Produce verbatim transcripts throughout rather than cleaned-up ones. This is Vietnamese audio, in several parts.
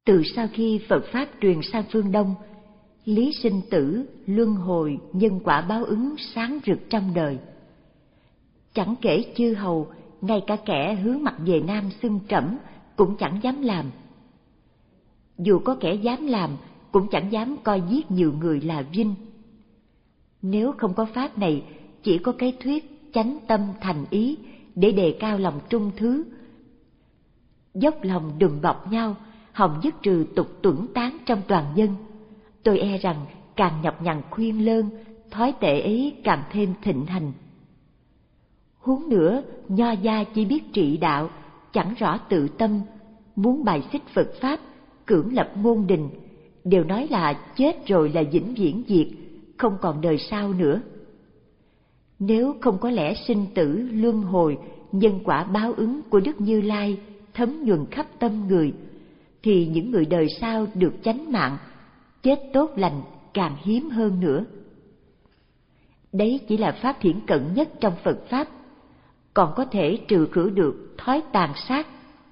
Từ sau khi Phật Pháp truyền sang phương Đông, lý sinh tử, luân hồi, nhân quả báo ứng sáng rực trong đời. Chẳng kể chư hầu, ngay cả kẻ hướng mặt về Nam xưng trẫm cũng chẳng dám làm. Dù có kẻ dám làm, cũng chẳng dám coi giết nhiều người là vinh. Nếu không có Pháp này, chỉ có cái thuyết chánh tâm thành ý để đề cao lòng trung thứ, dốc lòng đùm bọc nhau, hòng dứt trừ tục tuẫn tán trong toàn dân. Tôi e rằng càng nhọc nhằn khuyên lơn, thói tệ ấy càng thêm thịnh hành. Huống nữa, nho gia chỉ biết trị đạo, chẳng rõ tự tâm, muốn bài xích Phật Pháp, cưỡng lập môn đình, đều nói là chết rồi là vĩnh viễn diệt, không còn đời sau nữa. Nếu không có lẽ sinh tử, luân hồi, nhân quả báo ứng của Đức Như Lai thấm nhuần khắp tâm người, thì những người đời sau được chánh mạng, chết tốt lành càng hiếm hơn nữa. Đấy chỉ là pháp hiển cận nhất trong Phật Pháp, còn có thể trừ khử được thói tàn sát.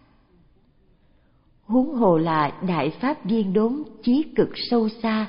Huống hồ là đại pháp viên đốn chí cực sâu xa.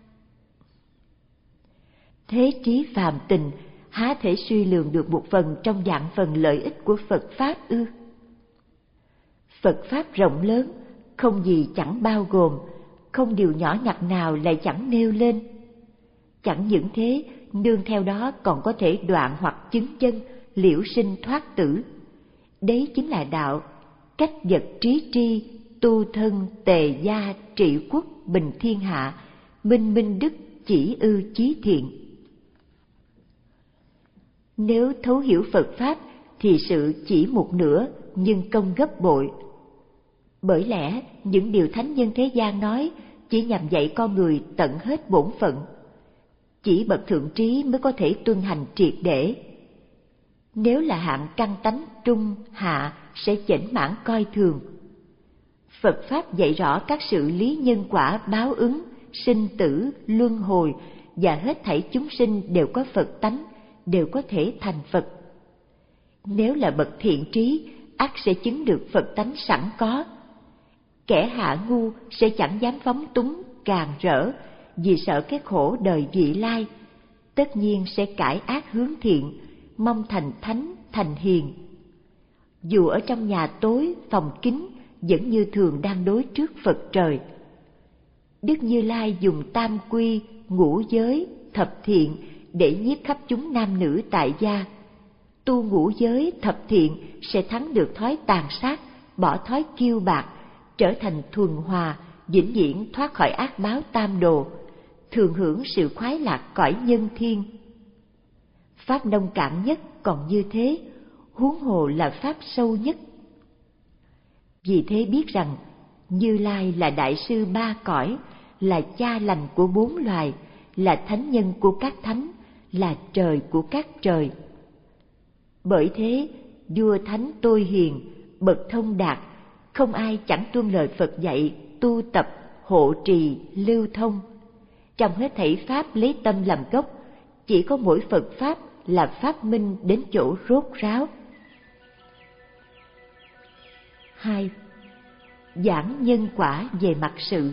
Thế trí phàm tình há thể suy lường được một phần trong vạn phần lợi ích của Phật Pháp ư? Phật Pháp rộng lớn, không gì chẳng bao gồm, không điều nhỏ nhặt nào lại chẳng nêu lên. Chẳng những thế, nương theo đó còn có thể đoạn hoặc chứng chân, liễu sinh thoát tử. Đấy chính là đạo, cách vật trí tri, tu thân tề gia trị quốc bình thiên hạ, minh minh đức chỉ ư chí thiện. Nếu thấu hiểu Phật Pháp thì sự chỉ một nửa nhưng công gấp bội. Bởi lẽ những điều thánh nhân thế gian nói chỉ nhằm dạy con người tận hết bổn phận. Chỉ bậc thượng trí mới có thể tuân hành triệt để. Nếu là hạng căn tánh trung hạ sẽ chểnh mãn coi thường. Phật Pháp dạy rõ các sự lý nhân quả báo ứng, sinh tử, luân hồi và hết thảy chúng sinh đều có Phật tánh, đều có thể thành Phật. Nếu là bậc thiện trí, ắt sẽ chứng được Phật tánh sẵn có. Kẻ hạ ngu sẽ chẳng dám phóng túng, càn rỡ, vì sợ cái khổ đời vị lai, tất nhiên sẽ cải ác hướng thiện, mong thành thánh, thành hiền. Dù ở trong nhà tối, phòng kín, vẫn như thường đang đối trước Phật trời. Đức Như Lai dùng tam quy, ngũ giới, thập thiện để nhiếp khắp chúng nam nữ tại gia. Tu ngũ giới, thập thiện sẽ thắng được thói tàn sát, bỏ thói kiêu bạc, trở thành thuần hòa, vĩnh viễn thoát khỏi ác báo tam đồ, thường hưởng sự khoái lạc cõi nhân thiên. Pháp nông cạn nhất còn như thế, huống hồ là pháp sâu nhất. Vì thế biết rằng Như Lai là đại sư ba cõi, là cha lành của bốn loài, là thánh nhân của các thánh, là trời của các trời. Bởi thế, vua thánh tôi hiền, bậc thông đạt, không ai chẳng tuân lời Phật dạy, tu tập, hộ trì, lưu thông. Trong hết thảy pháp lấy tâm làm gốc, chỉ có mỗi Phật Pháp là pháp minh đến chỗ rốt ráo. Hai. Giảng nhân quả về mặt sự.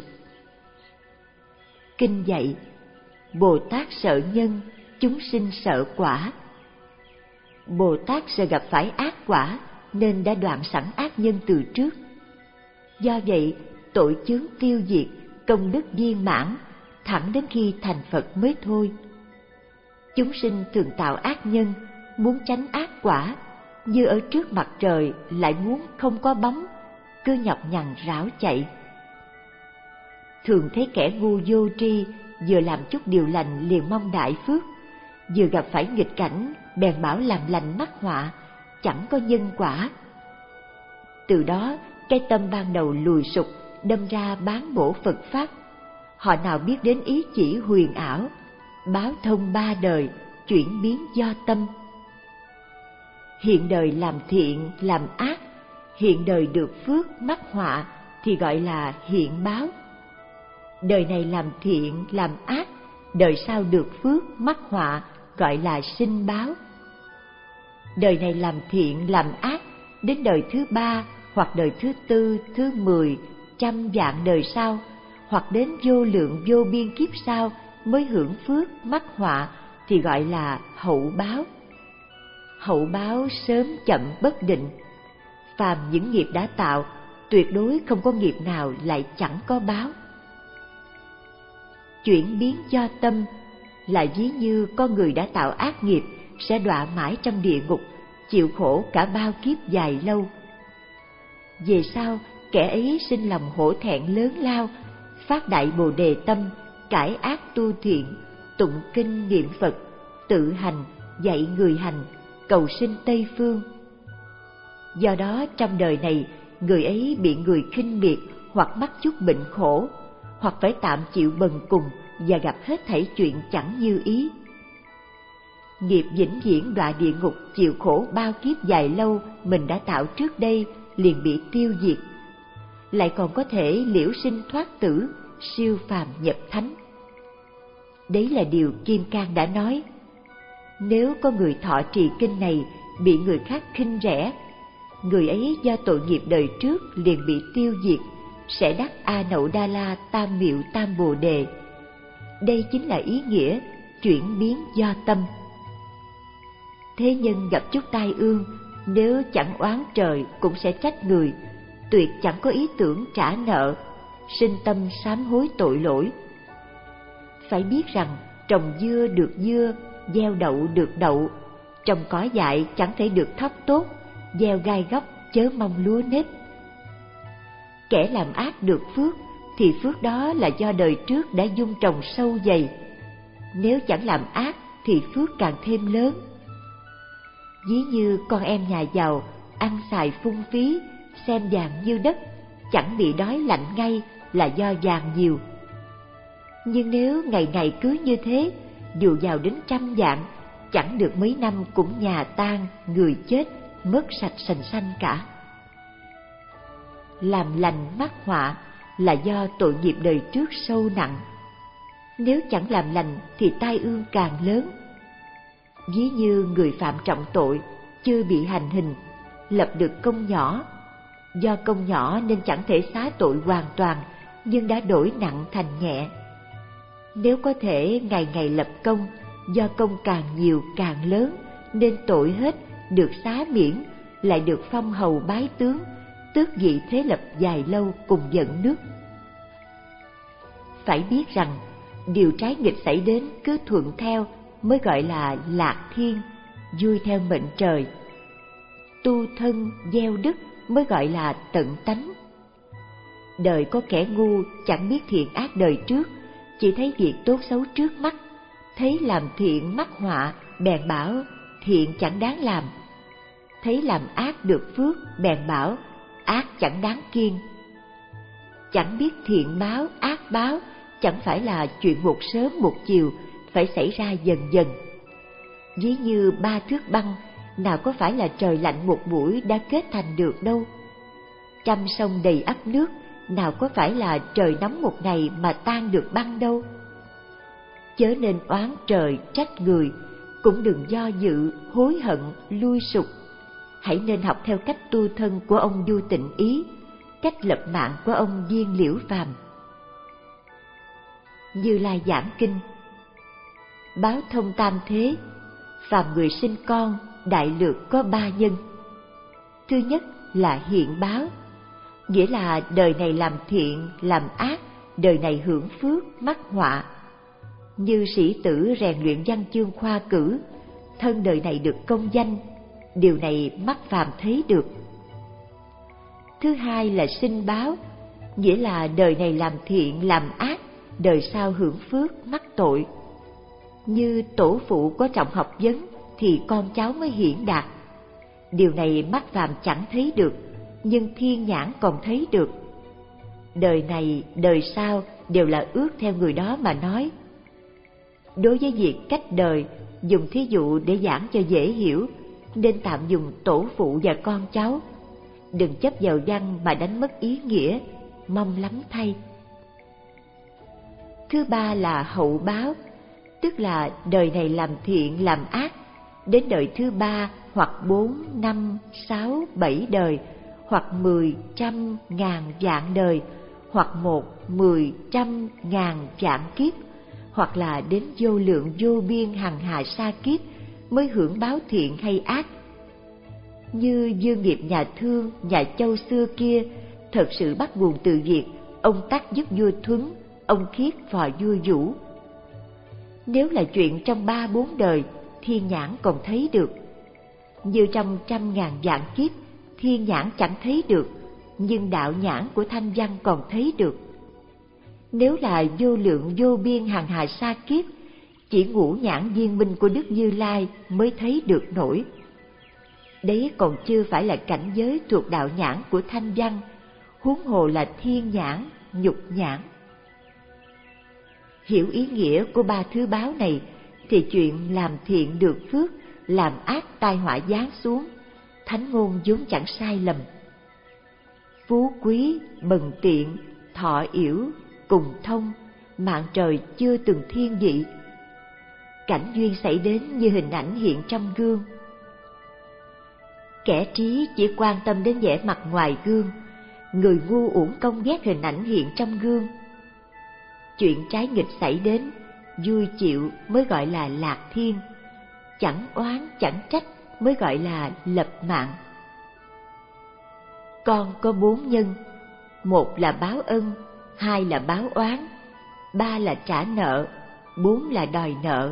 Kinh dạy, Bồ Tát sợ nhân, chúng sinh sợ quả. Bồ Tát sợ gặp phải ác quả nên đã đoạn sẵn ác nhân từ trước. Do vậy, tội chướng tiêu diệt, công đức viên mãn, thẳng đến khi thành Phật mới thôi. Chúng sinh thường tạo ác nhân, muốn tránh ác quả, như ở trước mặt trời lại muốn không có bóng, cứ nhọc nhằn rảo chạy. Thường thấy kẻ ngu vô tri, vừa làm chút điều lành liền mong đại phước, vừa gặp phải nghịch cảnh bèn bảo làm lành mắc họa, chẳng có nhân quả. Từ đó cái tâm ban đầu lùi sụp, đâm ra bán bổ Phật Pháp. Họ nào biết đến ý chỉ huyền ảo, báo thông ba đời, chuyển biến do tâm. Hiện đời làm thiện, làm ác, hiện đời được phước mắc họa thì gọi là hiện báo. Đời này làm thiện, làm ác, đời sau được phước mắc họa gọi là sinh báo. Đời này làm thiện, làm ác, đến đời thứ ba hoặc đời thứ tư, thứ mười, trăm vạn đời sau, hoặc đến vô lượng vô biên kiếp sau mới hưởng phước mắc họa thì gọi là hậu báo. Hậu báo sớm chậm bất định. Phàm những nghiệp đã tạo, tuyệt đối không có nghiệp nào lại chẳng có báo. Chuyển biến do tâm là ví như con người đã tạo ác nghiệp sẽ đọa mãi trong địa ngục, chịu khổ cả bao kiếp dài lâu. Về sau, kẻ ấy sinh lòng hổ thẹn lớn lao, phát đại bồ đề tâm, cải ác tu thiện, tụng kinh niệm Phật, tự hành, dạy người hành, cầu sinh Tây Phương. Do đó trong đời này, người ấy bị người khinh miệt hoặc mắc chút bệnh khổ, hoặc phải tạm chịu bần cùng và gặp hết thảy chuyện chẳng như ý. Nghiệp vĩnh viễn đọa địa ngục chịu khổ bao kiếp dài lâu mình đã tạo trước đây liền bị tiêu diệt, lại còn có thể liễu sinh thoát tử, siêu phàm nhập thánh. Đấy là điều Kim Cang đã nói. Nếu có người thọ trì kinh này bị người khác khinh rẻ, người ấy do tội nghiệp đời trước liền bị tiêu diệt, sẽ đắc A Nậu Đa La Tam Miệu Tam Bồ Đề. Đây chính là ý nghĩa chuyển biến do tâm. Thế nhân gặp chút tai ương, nếu chẳng oán trời cũng sẽ trách người, tuyệt chẳng có ý tưởng trả nợ, sinh tâm sám hối tội lỗi. Phải biết rằng trồng dưa được dưa, gieo đậu được đậu, trồng cỏ dại chẳng thể được thóc tốt, gieo gai góc chớ mong lúa nếp. Kẻ làm ác được phước thì phước đó là do đời trước đã dung trồng sâu dày. Nếu chẳng làm ác thì phước càng thêm lớn. Ví như con em nhà giàu ăn xài phung phí, xem vàng như đất, chẳng bị đói lạnh ngay là do vàng nhiều. Nhưng nếu ngày ngày cứ như thế, dù giàu đến trăm vạn, chẳng được mấy năm cũng nhà tan, người chết, mất sạch sành xanh cả. Làm lành mắc họa là do tội nghiệp đời trước sâu nặng. Nếu chẳng làm lành thì tai ương càng lớn. Ví như người phạm trọng tội, chưa bị hành hình, lập được công nhỏ. Do công nhỏ nên chẳng thể xá tội hoàn toàn, nhưng đã đổi nặng thành nhẹ. Nếu có thể ngày ngày lập công, do công càng nhiều càng lớn, nên tội hết, được xá miễn, lại được phong hầu bái tướng, tước vị thế lập dài lâu cùng dẫn nước. Phải biết rằng, điều trái nghịch xảy đến cứ thuận theo mới gọi là lạc thiên, vui theo mệnh trời. Tu thân gieo đức mới gọi là tận tánh. Đời có kẻ ngu chẳng biết thiện ác đời trước, chỉ thấy việc tốt xấu trước mắt, thấy làm thiện mắc họa bèn bảo thiện chẳng đáng làm, thấy làm ác được phước bèn bảo ác chẳng đáng kiêng. Chẳng biết thiện báo ác báo chẳng phải là chuyện một sớm một chiều, phải xảy ra dần dần. Ví như ba thước băng, nào có phải là trời lạnh một buổi đã kết thành được đâu. Trăm sông đầy ắp nước, nào có phải là trời nóng một ngày mà tan được băng đâu. Chớ nên oán trời trách người, cũng đừng do dự hối hận lui sụp. Hãy nên học theo cách tu thân của ông Du Tịnh Ý, cách lập mạng của ông Viên Liễu Phàm. Như Lai giảng kinh: báo thông tam thế, phàm người sinh con đại lược có ba nhân. Thứ nhất là hiện báo, nghĩa là đời này làm thiện làm ác, đời này hưởng phước mắc họa. Như sĩ tử rèn luyện văn chương khoa cử, thân đời này được công danh, điều này mắt phàm thấy được. Thứ hai là sinh báo, nghĩa là đời này làm thiện làm ác, đời sau hưởng phước mắc tội. Như tổ phụ có trọng học vấn thì con cháu mới hiển đạt, điều này mắt phàm chẳng thấy được, nhưng thiên nhãn còn thấy được. Đời này đời sau đều là ước theo người đó mà nói. Đối với việc cách đời, dùng thí dụ để giảng cho dễ hiểu, nên tạm dùng tổ phụ và con cháu. Đừng chấp vào văn mà đánh mất ý nghĩa, mong lắm thay. Thứ ba là hậu báo, tức là đời này làm thiện làm ác, đến đời thứ ba hoặc bốn, năm, sáu, bảy đời, hoặc mười, trăm, ngàn, vạn đời, hoặc một, mười, trăm, ngàn, vạn kiếp, hoặc là đến vô lượng vô biên hằng hà sa kiếp mới hưởng báo thiện hay ác. Như dương nghiệp nhà Thương, nhà Châu xưa kia, thật sự bắt nguồn từ việc ông Tắc giúp vua Thuấn, ông Khiết phò vua Vũ. Nếu là chuyện trong ba bốn đời, thiên nhãn còn thấy được. Như trong trăm ngàn vạn kiếp, thiên nhãn chẳng thấy được, nhưng đạo nhãn của Thanh Văn còn thấy được. Nếu là vô lượng vô biên hằng hà sa kiếp, chỉ ngũ nhãn viên minh của Đức Như Lai mới thấy được nổi. Đấy còn chưa phải là cảnh giới thuộc đạo nhãn của Thanh Văn, huống hồ là thiên nhãn, nhục nhãn. Hiểu ý nghĩa của ba thứ báo này thì chuyện làm thiện được phước, làm ác tai họa giáng xuống, thánh ngôn vốn chẳng sai lầm. Phú quý, bần tiện, thọ yểu, cùng thông, mạng trời chưa từng thiên vị. Cảnh duyên xảy đến như hình ảnh hiện trong gương. Kẻ trí chỉ quan tâm đến vẻ mặt ngoài gương, người ngu uổng công ghét hình ảnh hiện trong gương. Chuyện trái nghịch xảy đến, vui chịu mới gọi là lạc thiên, chẳng oán chẳng trách mới gọi là lập mạng. Con có bốn nhân, một là báo ân, hai là báo oán, ba là trả nợ, bốn là đòi nợ.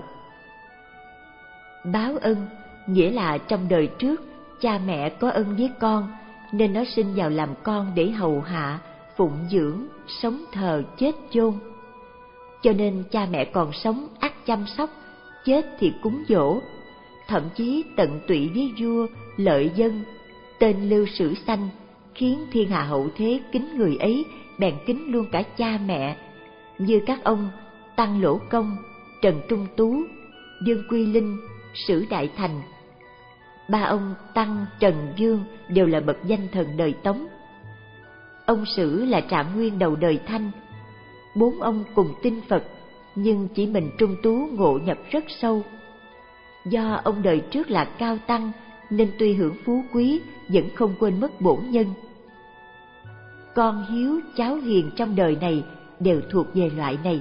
Báo ân nghĩa là trong đời trước cha mẹ có ân với con, nên nó sinh vào làm con để hầu hạ, phụng dưỡng, sống thờ, chết chôn. Cho nên cha mẹ còn sống ắt chăm sóc, chết thì cúng dỗ, thậm chí tận tụy với vua, lợi dân, tên lưu sử sanh, khiến thiên hạ hậu thế kính người ấy, bèn kính luôn cả cha mẹ, như các ông Tăng Lỗ Công, Trần Trung Tú, Dương Quy Linh, Sử Đại Thành. Ba ông Tăng, Trần, Dương đều là bậc danh thần đời Tống. Ông Sử là Trạng Nguyên đầu đời Thanh. Bốn ông cùng tin Phật, nhưng chỉ mình Trung Tú ngộ nhập rất sâu. Do ông đời trước là cao tăng, nên tuy hưởng phú quý, vẫn không quên mất bổn nhân. Con hiếu, cháu hiền trong đời này đều thuộc về loại này.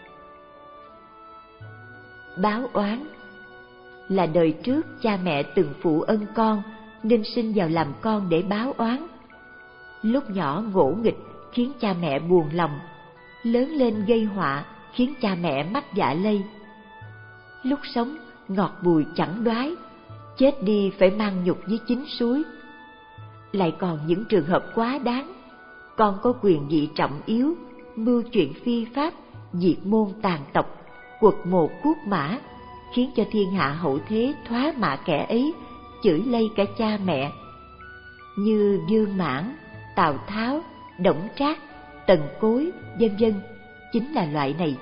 Báo oán là đời trước cha mẹ từng phụ ân con, nên sinh vào làm con để báo oán. Lúc nhỏ ngỗ nghịch khiến cha mẹ buồn lòng, lớn lên gây họa khiến cha mẹ mắc dạ lây. Lúc sống ngọt bùi chẳng đoái, chết đi phải mang nhục với chín suối. Lại còn những trường hợp quá đáng, con có quyền vị trọng yếu, mưu chuyện phi pháp, diệt môn tàn tộc, quật mồ cuốc mã, khiến cho thiên hạ hậu thế thoá mạ kẻ ấy, chửi lây cả cha mẹ. Như Dương Mãn, Tào Tháo, Đổng Trác, Tần Cối, vân vân, chính là loại này.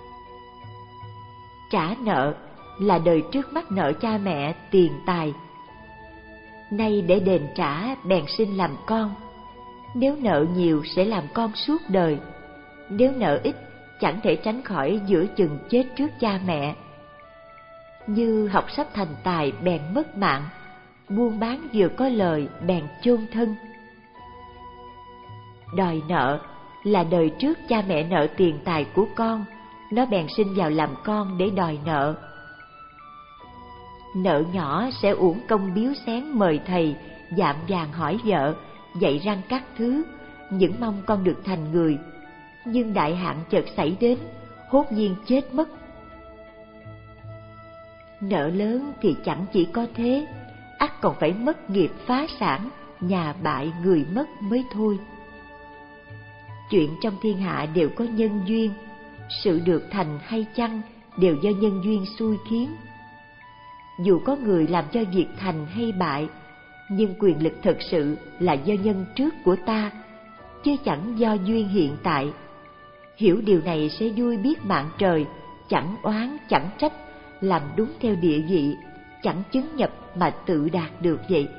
Trả nợ là đời trước mắc nợ cha mẹ tiền tài, nay để đền trả bèn sinh làm con. Nếu nợ nhiều sẽ làm con suốt đời, nếu nợ ít chẳng thể tránh khỏi giữa chừng chết trước cha mẹ. Như học sắp thành tài bèn mất mạng, buôn bán vừa có lời bèn chôn thân. Đòi nợ là đời trước cha mẹ nợ tiền tài của con, nó bèn sinh vào làm con để đòi nợ. Nợ nhỏ sẽ uổng công biếu xén mời thầy, dạm vàng hỏi vợ, dạy răng các thứ, những mong con được thành người. Nhưng đại hạn chợt xảy đến, hốt nhiên chết mất. Nợ lớn thì chẳng chỉ có thế, ắt còn phải mất nghiệp phá sản, nhà bại người mất mới thôi. Chuyện trong thiên hạ đều có nhân duyên, sự được thành hay chăng đều do nhân duyên xui khiến. Dù có người làm cho việc thành hay bại, nhưng quyền lực thật sự là do nhân trước của ta, chứ chẳng do duyên hiện tại. Hiểu điều này sẽ vui biết mạng trời, chẳng oán chẳng trách, làm đúng theo địa vị, chẳng chứng nhập mà tự đạt được vậy.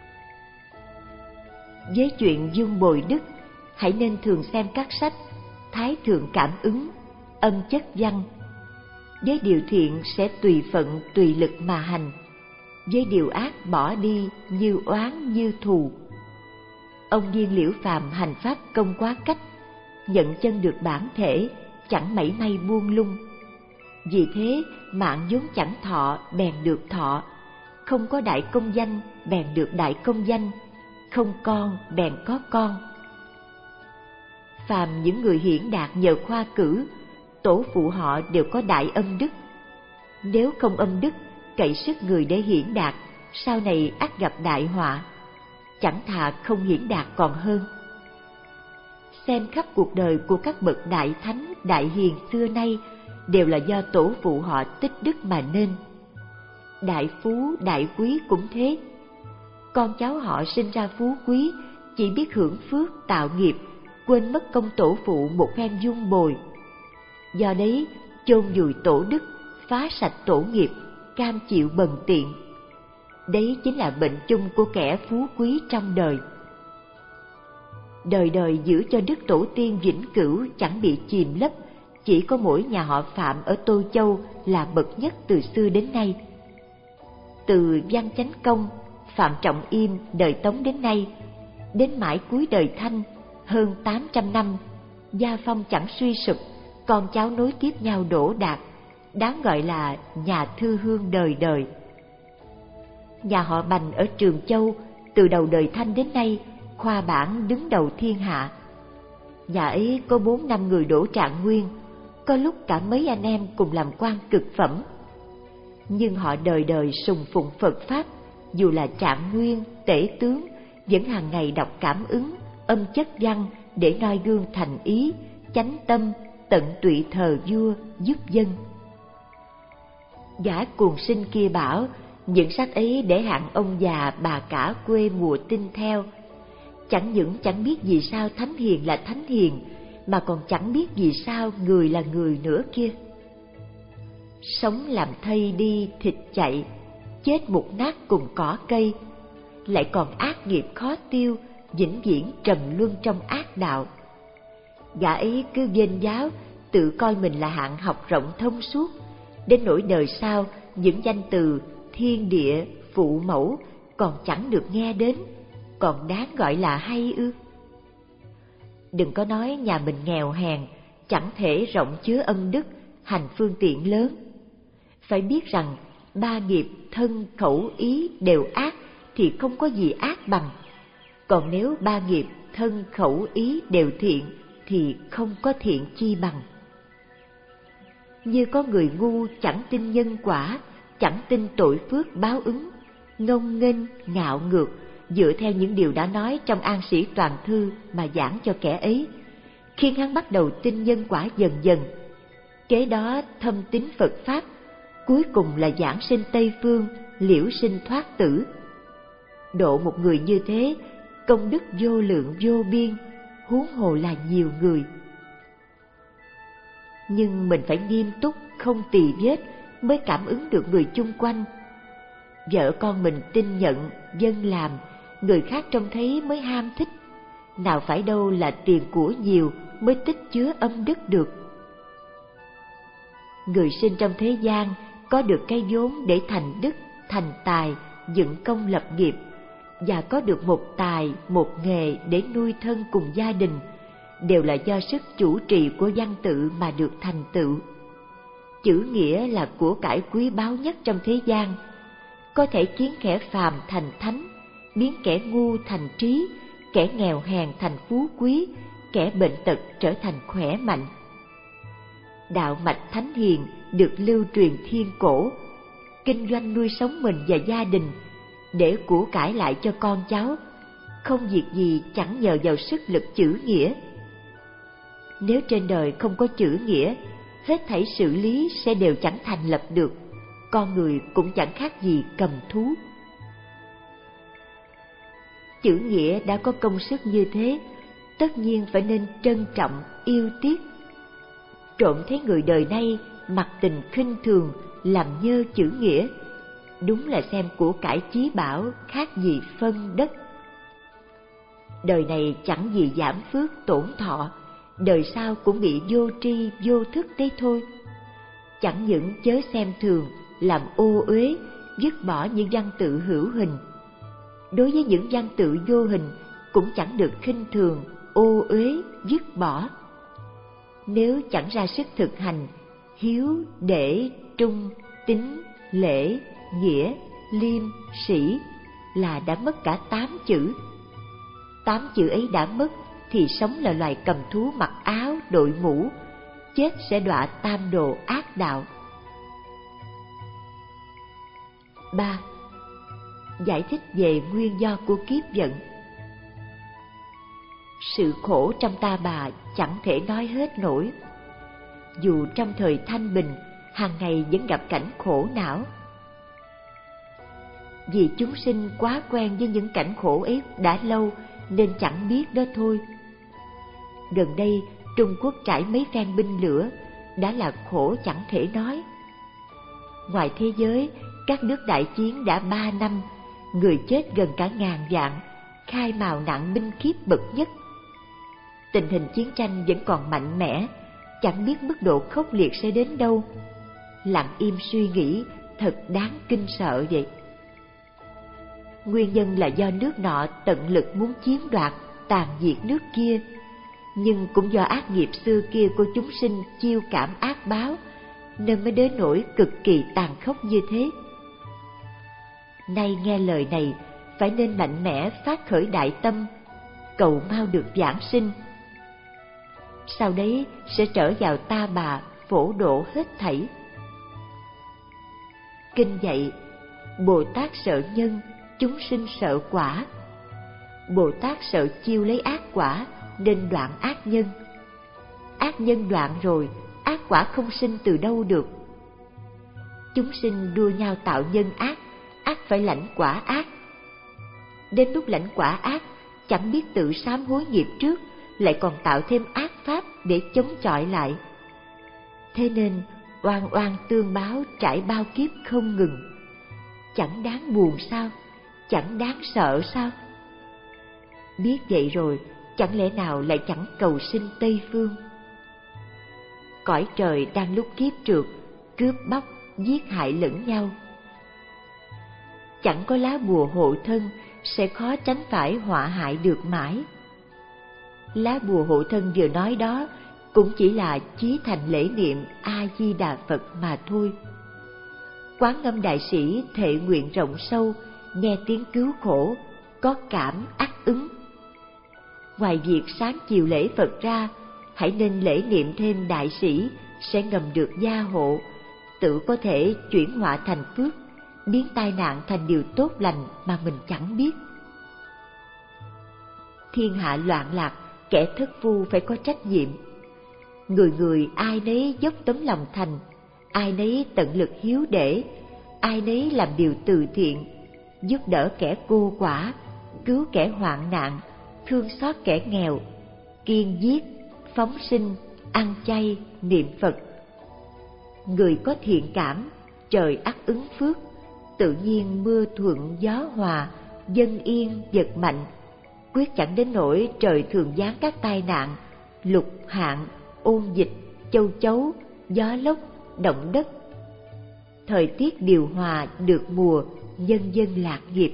Với chuyện dung bồi đức, hãy nên thường xem các sách Thái Thượng Cảm Ứng, Âm Chất Văn. Với điều thiện sẽ tùy phận tùy lực mà hành, với điều ác bỏ đi như oán như thù. Ông Viên Liễu Phàm hành pháp công quá cách, nhận chân được bản thể, chẳng mảy may buông lung. Vì thế mạng vốn chẳng thọ bèn được thọ, không có đại công danh bèn được đại công danh, không con bèn có con. Phàm những người hiển đạt nhờ khoa cử, tổ phụ họ đều có đại âm đức. Nếu không âm đức, cậy sức người để hiển đạt, sau này ắt gặp đại họa. Chẳng thà không hiển đạt còn hơn. Xem khắp cuộc đời của các bậc đại thánh, đại hiền xưa nay đều là do tổ phụ họ tích đức mà nên. Đại phú, đại quý cũng thế. Con cháu họ sinh ra phú quý, chỉ biết hưởng phước tạo nghiệp, quên mất công tổ phụ một phen dung bồi. Do đấy, chôn vùi tổ đức, phá sạch tổ nghiệp, cam chịu bần tiện. Đấy chính là bệnh chung của kẻ phú quý trong đời. Đời đời giữ cho đức tổ tiên vĩnh cửu chẳng bị chìm lấp, chỉ có mỗi nhà họ Phạm ở Tô Châu là bậc nhất từ xưa đến nay. Từ Văn Chánh Công, Phạm Trọng Im đời Tống đến nay, đến mãi cuối đời Thanh, hơn tám trăm năm, gia phong chẳng suy sụp, con cháu nối tiếp nhau đỗ đạt, đáng gọi là nhà thư hương đời đời. Nhà họ Bành ở Trường Châu, từ đầu đời Thanh đến nay, khoa bảng đứng đầu thiên hạ. Nhà ấy có bốn năm người đỗ trạng nguyên, có lúc cả mấy anh em cùng làm quan cực phẩm. Nhưng họ đời đời sùng phụng Phật Pháp, dù là trạng nguyên, tể tướng, vẫn hàng ngày đọc cảm ứng, âm chất văn để noi gương thành ý, chánh tâm, tận tụy thờ vua, giúp dân. Gã cuồng sinh kia bảo, những sách ấy để hạng ông già bà cả quê mùa tin theo. Chẳng những chẳng biết vì sao thánh hiền là thánh hiền, mà còn chẳng biết vì sao người là người nữa kia. Sống làm thây đi thịt chạy, chết mục nát cùng cỏ cây, lại còn ác nghiệp khó tiêu, vĩnh viễn trầm luân trong ác đạo. Gã ấy cứ vênh giáo, tự coi mình là hạng học rộng thông suốt, đến nỗi đời sau những danh từ thiên địa, phụ mẫu còn chẳng được nghe đến, còn đáng gọi là hay ư? Đừng có nói nhà mình nghèo hèn, chẳng thể rộng chứa âm đức, hành phương tiện lớn. Phải biết rằng ba nghiệp thân khẩu ý đều ác thì không có gì ác bằng. Còn nếu ba nghiệp thân khẩu ý đều thiện thì không có thiện chi bằng. Như có người ngu chẳng tin nhân quả, chẳng tin tội phước báo ứng, ngông nghênh ngạo ngược, dựa theo những điều đã nói trong An Sĩ Toàn Thư mà giảng cho kẻ ấy, khiến hắn bắt đầu tin nhân quả dần dần. Kế đó thâm tín Phật Pháp, cuối cùng là giảng sinh Tây Phương, liễu sinh thoát tử. Độ một người như thế, công đức vô lượng vô biên, huống hồ là nhiều người. Nhưng mình phải nghiêm túc, không tì vết mới cảm ứng được người chung quanh. Vợ con mình tin nhận, dân làm, người khác trông thấy mới ham thích. Nào phải đâu là tiền của nhiều mới tích chứa âm đức được. Người sinh trong thế gian có được cái vốn để thành đức, thành tài, dựng công lập nghiệp, và có được một tài, một nghề để nuôi thân cùng gia đình, đều là do sức chủ trì của văn tự mà được thành tựu. Chữ nghĩa là của cải quý báu nhất trong thế gian, có thể khiến kẻ phàm thành thánh, biến kẻ ngu thành trí, kẻ nghèo hèn thành phú quý, kẻ bệnh tật trở thành khỏe mạnh. Đạo mạch thánh hiền được lưu truyền thiên cổ, kinh doanh nuôi sống mình và gia đình, để của cải lại cho con cháu, không việc gì chẳng nhờ vào sức lực chữ nghĩa. Nếu trên đời không có chữ nghĩa, hết thảy sự lý sẽ đều chẳng thành lập được, con người cũng chẳng khác gì cầm thú. Chữ nghĩa đã có công sức như thế, tất nhiên phải nên trân trọng, yêu tiếc. Trộm thấy người đời nay mặc tình khinh thường, làm nhơ chữ nghĩa, đúng là xem của cải chí bảo khác gì phân đất. Đời này chẳng gì giảm phước tổn thọ, đời sau cũng bị vô tri vô thức đấy thôi. Chẳng những chớ xem thường, làm ô uế, dứt bỏ những văn tự hữu hình. Đối với những văn tự vô hình cũng chẳng được khinh thường, ô uế, dứt bỏ. nếu chẳng ra sức thực hành hiếu, để, trung, tín, lễ, nghĩa, liêm, sĩ là đã mất cả tám chữ. Tám chữ ấy đã mất thì sống là loài cầm thú mặc áo, đội mũ, chết sẽ đọa tam đồ ác đạo. ba. Giải thích về nguyên do của kiếp giận. Sự khổ trong ta bà chẳng thể nói hết nổi. Dù trong thời thanh bình, hàng ngày vẫn gặp cảnh khổ não. Vì chúng sinh quá quen với những cảnh khổ ấy đã lâu nên chẳng biết đó thôi. Gần đây, Trung Quốc trải mấy phen binh lửa, đã là khổ chẳng thể nói. Ngoài thế giới, các nước đại chiến đã ba năm, người chết gần cả ngàn vạn, khai mào nạn binh khiếp bậc nhất. Tình hình chiến tranh vẫn còn mạnh mẽ, chẳng biết mức độ khốc liệt sẽ đến đâu. Lặng im suy nghĩ, thật đáng kinh sợ vậy. Nguyên nhân là do nước nọ tận lực muốn chiếm đoạt, tàn diệt nước kia, nhưng cũng do ác nghiệp xưa kia của chúng sinh chiêu cảm ác báo, nên mới đến nỗi cực kỳ tàn khốc như thế. Nay nghe lời này, phải nên mạnh mẽ phát khởi đại tâm, cầu mau được vãng sinh. Sau đấy sẽ trở vào ta bà, phổ độ hết thảy. Kinh dạy, Bồ Tát sợ nhân, chúng sinh sợ quả. Bồ Tát sợ chiêu lấy ác quả nên đoạn ác nhân. Ác nhân đoạn rồi, ác quả không sinh từ đâu được. Chúng sinh đua nhau tạo nhân ác, ác phải lãnh quả ác. Đến lúc lãnh quả ác, chẳng biết tự sám hối nghiệp trước, lại còn tạo thêm ác pháp để chống chọi lại. Thế nên oan oan tương báo trải bao kiếp không ngừng. Chẳng đáng buồn sao? Chẳng đáng sợ sao? Biết vậy rồi, chẳng lẽ nào lại chẳng cầu sinh Tây Phương? Cõi trời đang lúc kiếp trượt, cướp bóc, giết hại lẫn nhau. Chẳng có lá bùa hộ thân, sẽ khó tránh phải họa hại được mãi. Lá bùa hộ thân vừa nói đó cũng chỉ là chí thành lễ niệm A-di-đà Phật mà thôi. Quán Âm Đại Sĩ thệ nguyện rộng sâu, nghe tiếng cứu khổ, có cảm ác ứng. Ngoài việc sáng chiều lễ Phật ra, hãy nên lễ niệm thêm Đại Sĩ, sẽ ngầm được gia hộ, tự có thể chuyển họa thành phước, biến tai nạn thành điều tốt lành mà mình chẳng biết. Thiên hạ loạn lạc, kẻ thất phu phải có trách nhiệm. Người người ai nấy dốc tấm lòng thành, ai nấy tận lực hiếu để, ai nấy làm điều từ thiện, giúp đỡ kẻ cô quả, cứu kẻ hoạn nạn, thương xót kẻ nghèo, kiêng giết, phóng sinh, ăn chay, niệm Phật. Người có thiện cảm, trời ắt ứng phước, tự nhiên mưa thuận gió hòa, dân yên vật mạnh, quyết chẳng đến nỗi trời thường giáng các tai nạn, lục hạn, ôn dịch, châu chấu, gió lốc, động đất. Thời tiết điều hòa được mùa, nhân dân lạc nghiệp.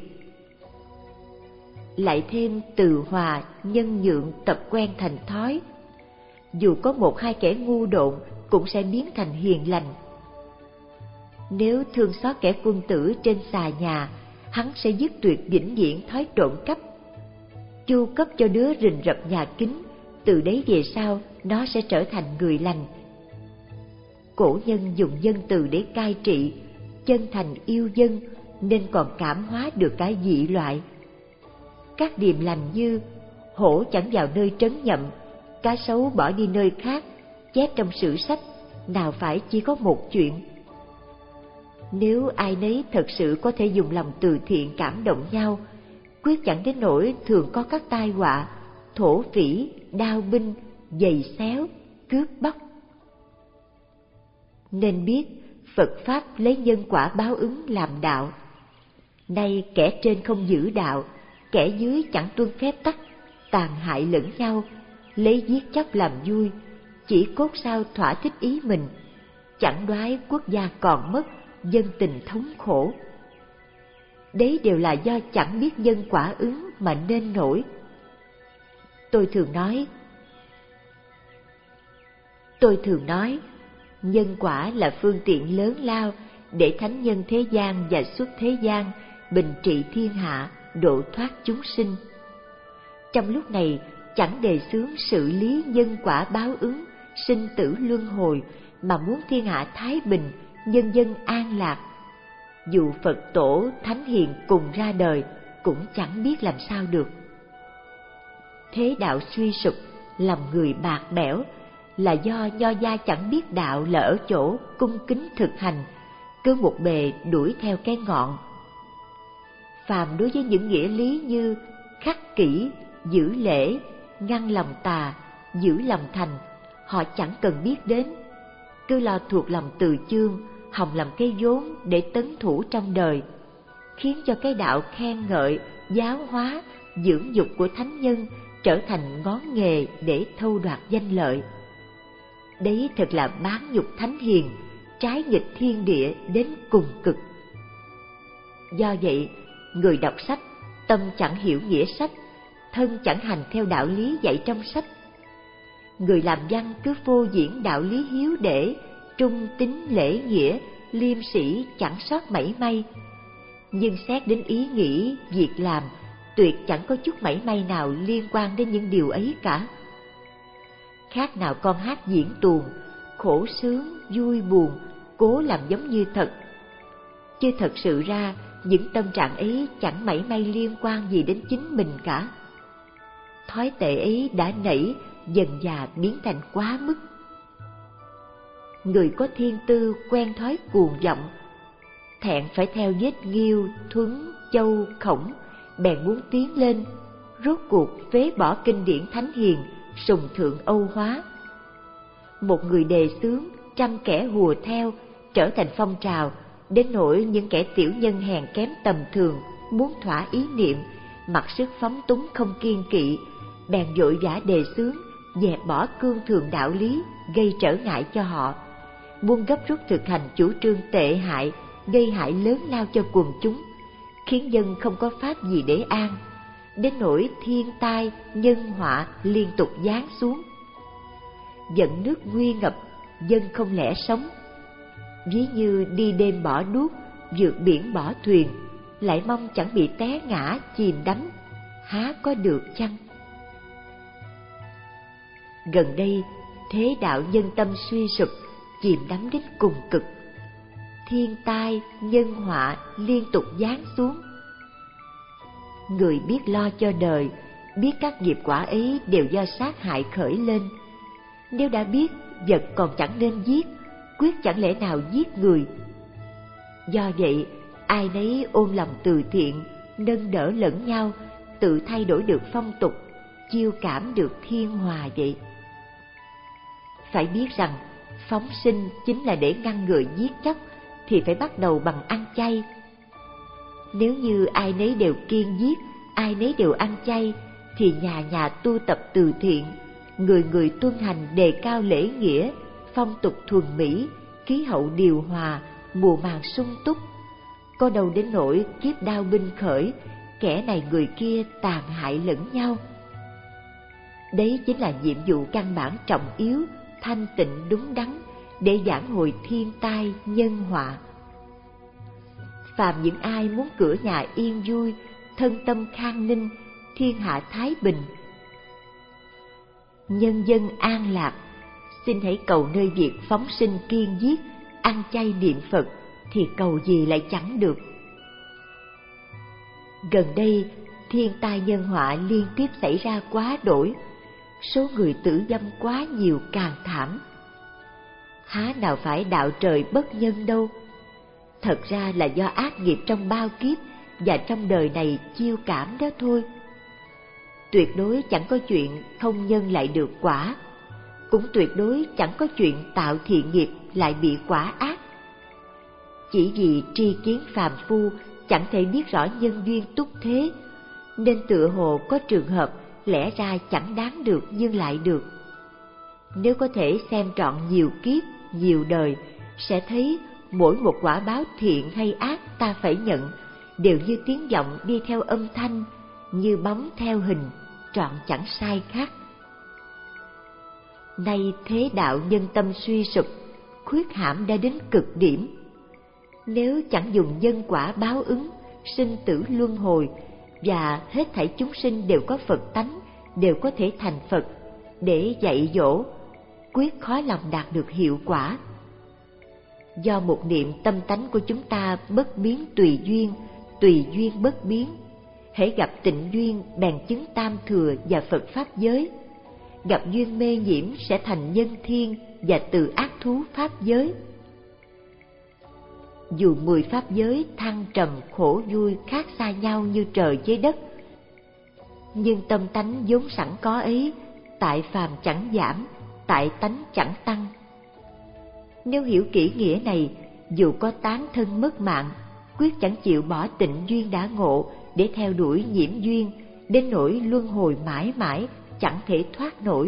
Lại thêm từ hòa, nhân nhượng tập quen thành thói. Dù có một hai kẻ ngu độn cũng sẽ biến thành hiền lành. Nếu thương xót kẻ quân tử trên xà nhà, hắn sẽ dứt tuyệt vĩnh viễn thói trộm cắp. Chu cấp cho đứa rình rập nhà kính, từ đấy về sau nó sẽ trở thành người lành. Cổ nhân dùng nhân từ để cai trị, chân thành yêu dân nên còn cảm hóa được cả dị loại. Các điềm lành như hổ chẳng vào nơi trấn nhậm, cá sấu bỏ đi nơi khác, chép trong sử sách, nào phải chỉ có một chuyện. Nếu ai nấy thật sự có thể dùng lòng từ thiện cảm động nhau, quyết chẳng đến nỗi thường có các tai họa, thổ phỉ, đao binh, giày xéo, cướp bóc. Nên biết Phật Pháp lấy nhân quả báo ứng làm đạo. Nay kẻ trên không giữ đạo, kẻ dưới chẳng tuân phép tắc, tàn hại lẫn nhau, lấy giết chóc làm vui, chỉ cốt sao thỏa thích ý mình, chẳng đoái quốc gia còn mất, dân tình thống khổ. Đấy đều là do chẳng biết nhân quả ứng mà nên nổi. Tôi thường nói, Tôi thường nói, nhân quả là phương tiện lớn lao để thánh nhân thế gian và xuất thế gian bình trị thiên hạ, độ thoát chúng sinh. Trong lúc này chẳng đề xướng xử lý nhân quả báo ứng, sinh tử luân hồi, mà muốn thiên hạ thái bình, nhân dân an lạc. Dù Phật tổ, thánh hiền cùng ra đời, cũng chẳng biết làm sao được. Thế đạo suy sụp, lòng người bạc bẽo, là do nho gia chẳng biết đạo là ở chỗ cung kính thực hành, cứ một bề đuổi theo cái ngọn. Phàm đối với những nghĩa lý như khắc kỷ, giữ lễ, ngăn lòng tà, giữ lòng thành, họ chẳng cần biết đến, cứ lo thuộc lòng từ chương, hòng làm cái vốn để tấn thủ trong đời, khiến cho cái đạo khen ngợi, giáo hóa, dưỡng dục của thánh nhân trở thành ngón nghề để thâu đoạt danh lợi. Đấy thật là bán nhục thánh hiền, trái nghịch thiên địa đến cùng cực. Do vậy, người đọc sách, tâm chẳng hiểu nghĩa sách, thân chẳng hành theo đạo lý dạy trong sách. Người làm văn cứ phô diễn đạo lý hiếu để, trung tín lễ nghĩa, liêm sĩ chẳng sót mảy may. Nhưng xét đến ý nghĩ, việc làm, tuyệt chẳng có chút mảy may nào liên quan đến những điều ấy cả. Khác nào con hát diễn tuồng, khổ sướng, vui buồn, cố làm giống như thật. Chứ thật sự ra, những tâm trạng ấy chẳng mảy may liên quan gì đến chính mình cả. Thói tệ ấy đã nảy, dần dà biến thành quá mức. Người có thiên tư quen thói cuồng vọng, thẹn phải theo vết Nghiêu, Thuấn, Châu, Khổng, bèn muốn tiến lên, rốt cuộc phế bỏ kinh điển thánh hiền, sùng thượng Âu hóa. Một người đề xướng, trăm kẻ hùa theo, trở thành phong trào, đến nỗi những kẻ tiểu nhân hèn kém tầm thường muốn thỏa ý niệm, mặc sức phóng túng không kiên kỵ, bèn vội vã đề xướng, dẹp bỏ cương thường đạo lý, gây trở ngại cho họ, muốn gấp rút thực hành chủ trương tệ hại, gây hại lớn lao cho quần chúng, khiến dân không có pháp gì để an, đến nỗi thiên tai, nhân họa liên tục giáng xuống. Giận nước nguy ngập, dân không lẽ sống. Ví như đi đêm bỏ đuốc, vượt biển bỏ thuyền, lại mong chẳng bị té ngã, chìm đắm, há có được chăng? Gần đây, thế đạo nhân tâm suy sụp, chìm đắm đến cùng cực. Thiên tai, nhân họa liên tục giáng xuống. Người biết lo cho đời, biết các nghiệp quả ấy đều do sát hại khởi lên. Nếu đã biết vật còn chẳng nên giết, quyết chẳng lẽ nào giết người. Do vậy, ai nấy ôm lòng từ thiện, nâng đỡ lẫn nhau, tự thay đổi được phong tục, chiêu cảm được thiên hòa vậy. Phải biết rằng, phóng sinh chính là để ngăn ngừa giết chóc, thì phải bắt đầu bằng ăn chay. Nếu như ai nấy đều kiêng giết, ai nấy đều ăn chay, thì nhà nhà tu tập từ thiện, người người tuân hành đề cao lễ nghĩa, phong tục thuần mỹ, khí hậu điều hòa, mùa màng sung túc. Có đâu đến nỗi kiếp đao binh khởi, kẻ này người kia tàn hại lẫn nhau. Đấy chính là nhiệm vụ căn bản trọng yếu, thanh tịnh đúng đắn, để vãn hồi thiên tai nhân họa. Phàm những ai muốn cửa nhà yên vui, thân tâm khang ninh, thiên hạ thái bình, nhân dân an lạc, xin hãy cầu nơi việc phóng sinh kiêng giết, ăn chay niệm Phật, thì cầu gì lại chẳng được. Gần đây, thiên tai nhân họa liên tiếp xảy ra quá đổi, số người tử vong quá nhiều càng thảm. Há nào phải đạo trời bất nhân đâu, thật ra là do ác nghiệp trong bao kiếp và trong đời này chiêu cảm đó thôi. Tuyệt đối chẳng có chuyện không nhân lại được quả, cũng tuyệt đối chẳng có chuyện tạo thiện nghiệp lại bị quả ác. Chỉ vì tri kiến phàm phu chẳng thể biết rõ nhân duyên túc thế, nên tựa hồ có trường hợp lẽ ra chẳng đáng được nhưng lại được. Nếu có thể xem trọn nhiều kiếp, nhiều đời, sẽ thấy mỗi một quả báo thiện hay ác ta phải nhận đều như tiếng vọng đi theo âm thanh, như bóng theo hình, trọn chẳng sai khác. Nay thế đạo nhân tâm suy sụp, khuyết hãm đã đến cực điểm. Nếu chẳng dùng nhân quả báo ứng, sinh tử luân hồi, và hết thảy chúng sinh đều có Phật tánh, đều có thể thành Phật, để dạy dỗ, quyết khó lòng đạt được hiệu quả. Do một niệm tâm tánh của chúng ta bất biến tùy duyên, tùy duyên bất biến, hễ gặp tịnh duyên bèn chứng tam thừa và Phật pháp giới, gặp duyên mê nhiễm sẽ thành nhân thiên và từ ác thú pháp giới. Dù mười pháp giới thăng trầm khổ vui khác xa nhau như trời với đất, nhưng tâm tánh vốn sẵn có ấy, tại phàm chẳng giảm, tại tánh chẳng tăng. Nếu hiểu kỹ nghĩa này, dù có tán thân mất mạng, quyết chẳng chịu bỏ tịnh duyên đã ngộ để theo đuổi nhiễm duyên, đến nỗi luân hồi mãi mãi chẳng thể thoát nổi.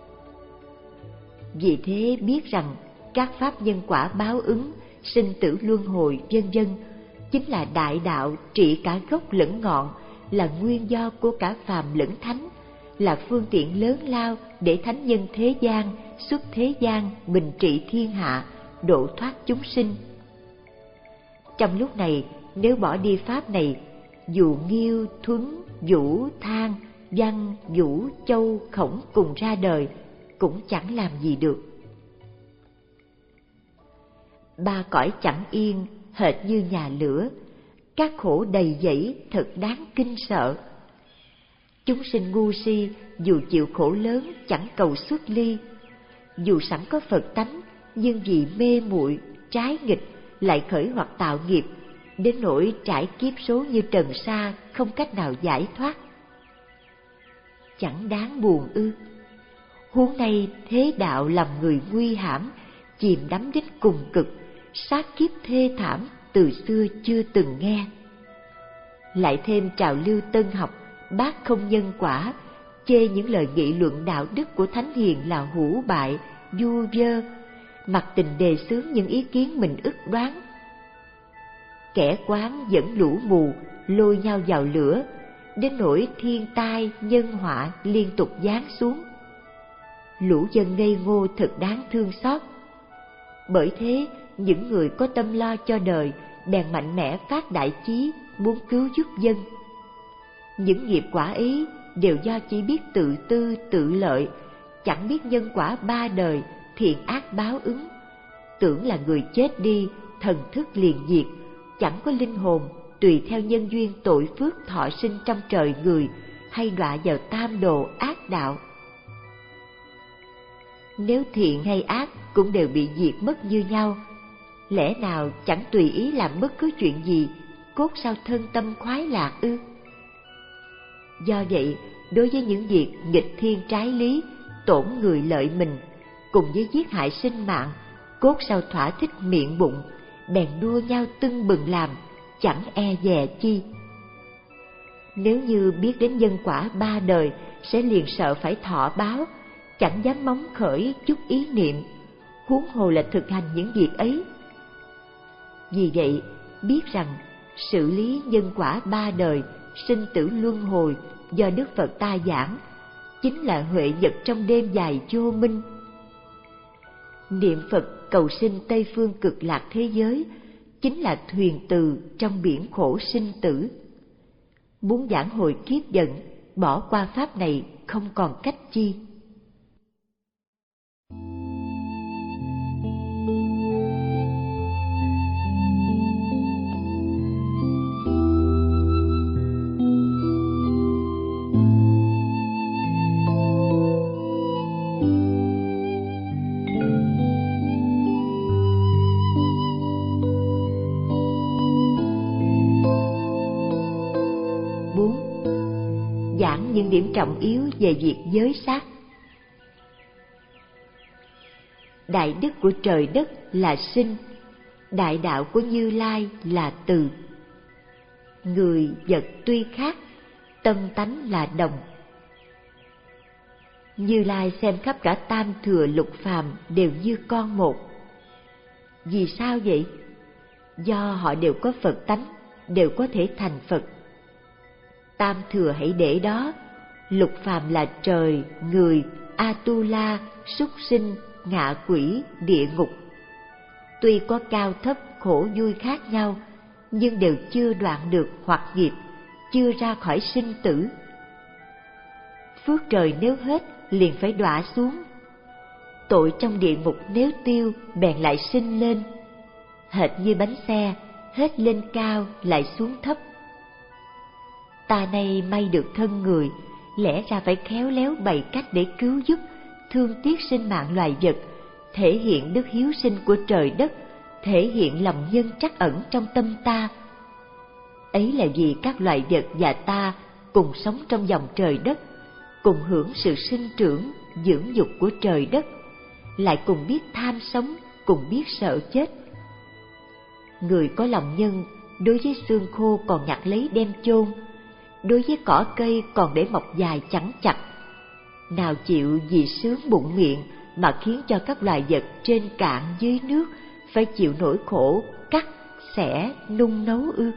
Vì thế biết rằng các pháp nhân quả báo ứng, sinh tử luân hồi vân vân chính là đại đạo trị cả gốc lẫn ngọn, là nguyên do của cả phàm lẫn thánh, là phương tiện lớn lao để thánh nhân thế gian xuất thế gian bình trị thiên hạ, độ thoát chúng sinh. Trong lúc này, nếu bỏ đi pháp này, dù Nghiêu, Thuấn, Vũ, Thang, Văn, Vũ, Châu, Khổng cùng ra đời, cũng chẳng làm gì được. Ba cõi chẳng yên, hệt như nhà lửa, các khổ đầy dẫy thật đáng kinh sợ. Chúng sinh ngu si, dù chịu khổ lớn chẳng cầu xuất ly, dù sẵn có Phật tánh, nhưng vì mê muội trái nghịch lại khởi hoặc tạo nghiệp, đến nỗi trải kiếp số như trần sa, không cách nào giải thoát. Chẳng đáng buồn ư? Huống nay thế đạo làm người nguy hãm, chìm đắm đến cùng cực, sát kiếp thê thảm từ xưa chưa từng nghe. Lại thêm trào lưu tân học bác không nhân quả, chê những lời nghị luận đạo đức của thánh hiền là hủ bại, vu vơ, mặc tình đề xướng những ý kiến mình ức đoán. Kẻ quán dẫn lũ mù lôi nhau vào lửa, đến nỗi thiên tai nhân họa liên tục giáng xuống. Lũ dân ngây ngô thật đáng thương xót. Bởi thế những người có tâm lo cho đời bèn mạnh mẽ phát đại chí, muốn cứu giúp dân. Những nghiệp quả ấy đều do chỉ biết tự tư tự lợi, chẳng biết nhân quả ba đời thiện ác báo ứng, tưởng là người chết đi thần thức liền diệt, chẳng có linh hồn, tùy theo nhân duyên tội phước thọ sinh trong trời người, hay đọa vào tam đồ ác đạo. Nếu thiện hay ác cũng đều bị diệt mất như nhau, lẽ nào chẳng tùy ý làm bất cứ chuyện gì, cốt sao thân tâm khoái lạc ư? Do vậy, đối với những việc nghịch thiên trái lý, tổn người lợi mình, cùng với giết hại sinh mạng, cốt sao thỏa thích miệng bụng, bèn đua nhau tưng bừng làm, chẳng e dè chi. Nếu như biết đến nhân quả ba đời, sẽ liền sợ phải thọ báo, chẳng dám móng khởi chút ý niệm, huống hồ là thực hành những việc ấy. Vì vậy, biết rằng xử lý nhân quả ba đời, sinh tử luân hồi do Đức Phật ta giảng, chính là huệ vật trong đêm dài vô minh. Niệm Phật cầu sinh Tây phương cực lạc thế giới, chính là thuyền từ trong biển khổ sinh tử. Muốn giảng hồi kiếp giận, bỏ qua pháp này không còn cách chi. Giảng những điểm trọng yếu về việc giới sát. Đại đức của trời đất là sinh, đại đạo của Như Lai là từ. Người vật tuy khác, tâm tánh là đồng. Như Lai xem khắp cả tam thừa lục phàm đều như con một. Vì sao vậy? Do họ đều có Phật tánh, đều có thể thành Phật. Tam thừa hãy để đó, Lục phàm là trời, người, Atula, súc sinh, ngạ quỷ, địa ngục. Tuy có cao thấp, khổ vui khác nhau, nhưng đều chưa đoạn được hoặc nghiệp, chưa ra khỏi sinh tử. Phước trời nếu hết, liền phải đọa xuống. Tội trong địa ngục nếu tiêu, bèn lại sinh lên. Hệt như bánh xe, hết lên cao lại xuống thấp. Ta nay may được thân người, lẽ ra phải khéo léo bày cách để cứu giúp, thương tiếc sinh mạng loài vật, thể hiện đức hiếu sinh của trời đất, thể hiện lòng nhân trắc ẩn trong tâm ta. Ấy là vì các loài vật và ta cùng sống trong dòng trời đất, cùng hưởng sự sinh trưởng, dưỡng dục của trời đất, lại cùng biết tham sống, cùng biết sợ chết. Người có lòng nhân, đối với xương khô còn nhặt lấy đem chôn, đối với cỏ cây còn để mọc dài chẳng chặt. Nào chịu vì sướng bụng miệng mà khiến cho các loài vật trên cạn dưới nước phải chịu nỗi khổ cắt, xẻ, nung nấu ư?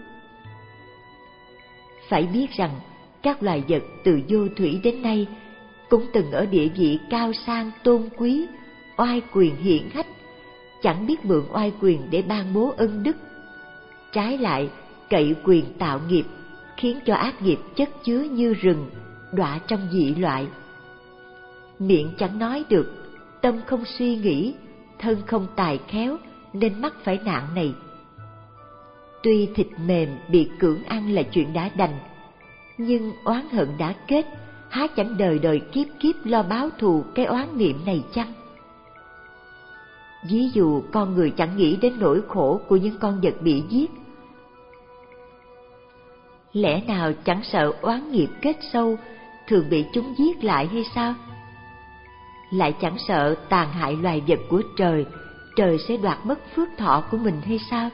Phải biết rằng các loài vật từ vô thủy đến nay cũng từng ở địa vị cao sang tôn quý, oai quyền hiển hách, chẳng biết mượn oai quyền để ban bố ân đức. Trái lại, cậy quyền tạo nghiệp, khiến cho ác nghiệp chất chứa như rừng, đọa trong dị loại. Miệng chẳng nói được, tâm không suy nghĩ, thân không tài khéo, nên mắc phải nạn này. Tuy thịt mềm bị cưỡng ăn là chuyện đã đành, nhưng oán hận đã kết, há chẳng đời đời kiếp kiếp lo báo thù cái oán niệm này chăng? Ví dụ con người chẳng nghĩ đến nỗi khổ của những con vật bị giết, lẽ nào chẳng sợ oán nghiệp kết sâu, thường bị chúng giết lại hay sao? Lại chẳng sợ tàn hại loài vật của trời, trời sẽ đoạt mất phước thọ của mình hay sao?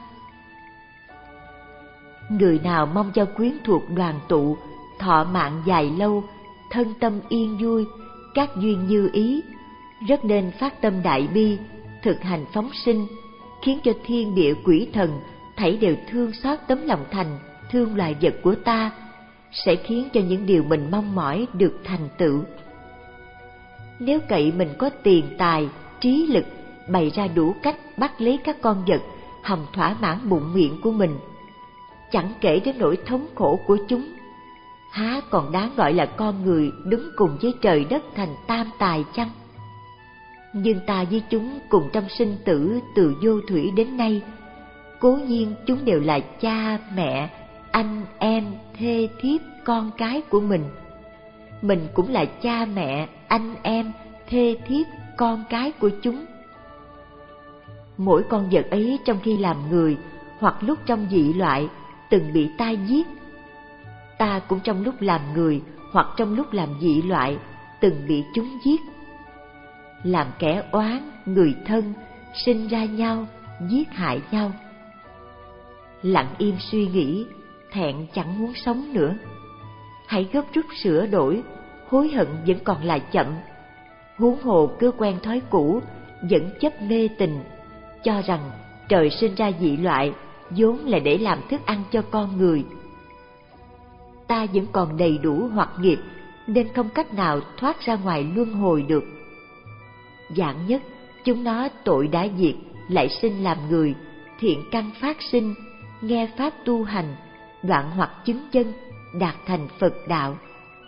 Người nào mong cho quyến thuộc đoàn tụ, thọ mạng dài lâu, thân tâm yên vui, các duyên như ý, rất nên phát tâm đại bi, thực hành phóng sinh, khiến cho thiên địa quỷ thần thảy đều thương xót tấm lòng thành, thương loài vật của ta, sẽ khiến cho những điều mình mong mỏi được thành tựu. Nếu cậy mình có tiền tài, trí lực, bày ra đủ cách bắt lấy các con vật, hòng thỏa mãn bụng miệng của mình, chẳng kể đến nỗi thống khổ của chúng, há còn đáng gọi là con người đứng cùng với trời đất thành tam tài chăng? Nhưng ta với chúng cùng trong sinh tử từ vô thủy đến nay, cố nhiên chúng đều là cha, mẹ, anh, em, thê, thiếp, con cái của mình. Mình cũng là cha, mẹ, anh, em, thê, thiếp, con cái của chúng. Mỗi con vật ấy trong khi làm người, hoặc lúc trong dị loại, từng bị ta giết. Ta cũng trong lúc làm người, hoặc trong lúc làm dị loại, từng bị chúng giết. Làm kẻ oán, người thân, sinh ra nhau, giết hại nhau. Lặng im suy nghĩ, thẹn chẳng muốn sống nữa. Hãy gấp rút sửa đổi, hối hận vẫn còn là chậm. Huống hồ cứ quen thói cũ, vẫn chấp mê tình, cho rằng trời sinh ra dị loại vốn là để làm thức ăn cho con người. Ta vẫn còn đầy đủ hoặc nghiệp, nên không cách nào thoát ra ngoài luân hồi được. Vạn nhất chúng nó tội đã diệt, lại sinh làm người, thiện căn phát sinh, nghe pháp tu hành, đoạn hoặc chứng chân, đạt thành Phật đạo.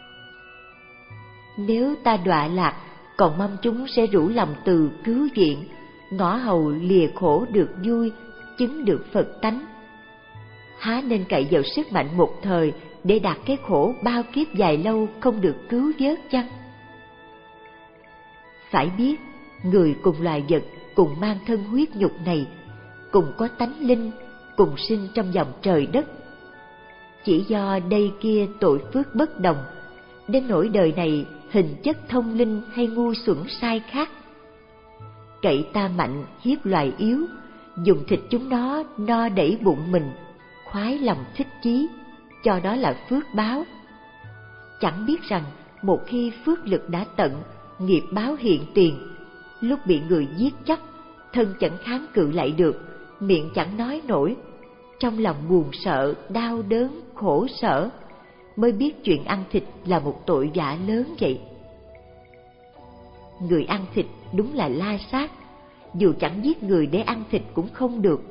Nếu ta đọa lạc, còn mong chúng sẽ rủ lòng từ cứu viện, ngõ hầu lìa khổ được vui, chứng được Phật tánh. Há nên cậy vào sức mạnh một thời để đạt cái khổ bao kiếp dài lâu không được cứu vớt chăng? Phải biết, người cùng loài vật cùng mang thân huyết nhục này, cùng có tánh linh, cùng sinh trong dòng trời đất. Chỉ do đây kia tội phước bất đồng, đến nỗi đời này hình chất thông linh hay ngu xuẩn sai khác. Cậy ta mạnh hiếp loài yếu, dùng thịt chúng nó no đẩy bụng mình, khoái lòng thích chí, cho đó là phước báo. Chẳng biết rằng một khi phước lực đã tận, nghiệp báo hiện tiền, lúc bị người giết chóc, thân chẳng kháng cự lại được, miệng chẳng nói nổi, trong lòng buồn sợ, đau đớn, khổ sở, mới biết chuyện ăn thịt là một tội vạ lớn vậy. Người ăn thịt đúng là la sát, dù chẳng giết người để ăn thịt cũng không được.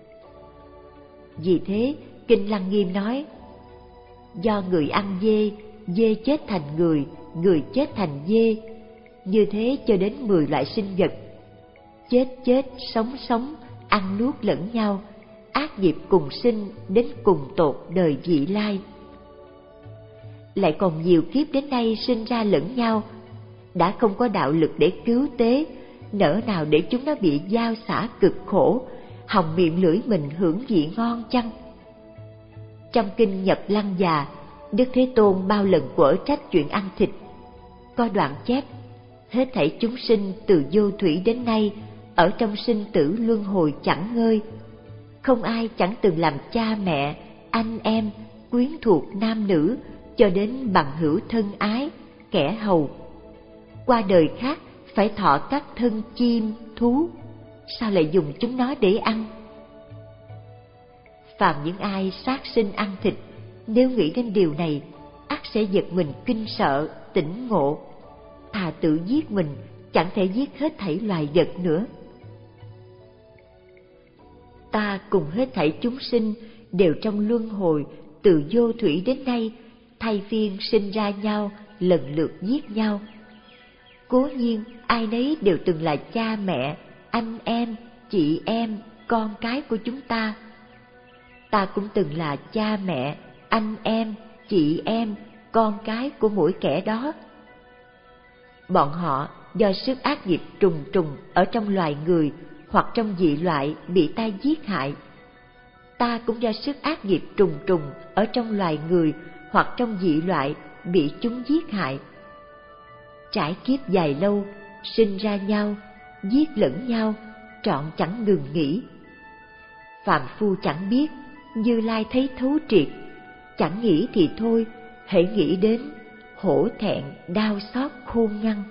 Vì thế, Kinh Lăng Nghiêm nói, do người ăn dê, dê chết thành người, người chết thành dê, như thế cho đến mười loại sinh vật. Chết chết, sống sống, ăn nuốt lẫn nhau, ác nghiệp cùng sinh đến cùng tột đời vị lai. Lại còn nhiều kiếp đến nay sinh ra lẫn nhau, đã không có đạo lực để cứu tế, nỡ nào để chúng nó bị giao xả cực khổ, hòng miệng lưỡi mình hưởng vị ngon chăng? Trong kinh Nhập Lăng Già, Đức Thế Tôn bao lần quở trách chuyện ăn thịt. Có đoạn chép, hết thảy chúng sinh từ vô thủy đến nay, ở trong sinh tử luân hồi chẳng ngơi. Không ai chẳng từng làm cha mẹ, anh em, quyến thuộc nam nữ, cho đến bằng hữu thân ái, kẻ hầu. Qua đời khác phải thọ các thân chim, thú, sao lại dùng chúng nó để ăn? Phàm những ai sát sinh ăn thịt, nếu nghĩ đến điều này, ắt sẽ giật mình kinh sợ, tỉnh ngộ, thà tự giết mình, chẳng thể giết hết thảy loài vật nữa. Ta cùng hết thảy chúng sinh đều trong luân hồi, từ vô thủy đến nay, thay phiên sinh ra nhau, lần lượt giết nhau. Cố nhiên ai nấy đều từng là cha mẹ, anh em, chị em, con cái của chúng ta. Ta cũng từng là cha mẹ, anh em, chị em, con cái của mỗi kẻ đó. Bọn họ do sức ác nghiệp trùng trùng ở trong loài người hoặc trong dị loại bị ta giết hại. Ta cũng do sức ác nghiệp trùng trùng ở trong loài người hoặc trong dị loại bị chúng giết hại. Trải kiếp dài lâu, sinh ra nhau, giết lẫn nhau, trọn chẳng ngừng nghỉ. Phàm phu chẳng biết, Như Lai thấy thấu triệt, chẳng nghĩ thì thôi, hễ nghĩ đến, hổ thẹn, đau xót khôn ngăn.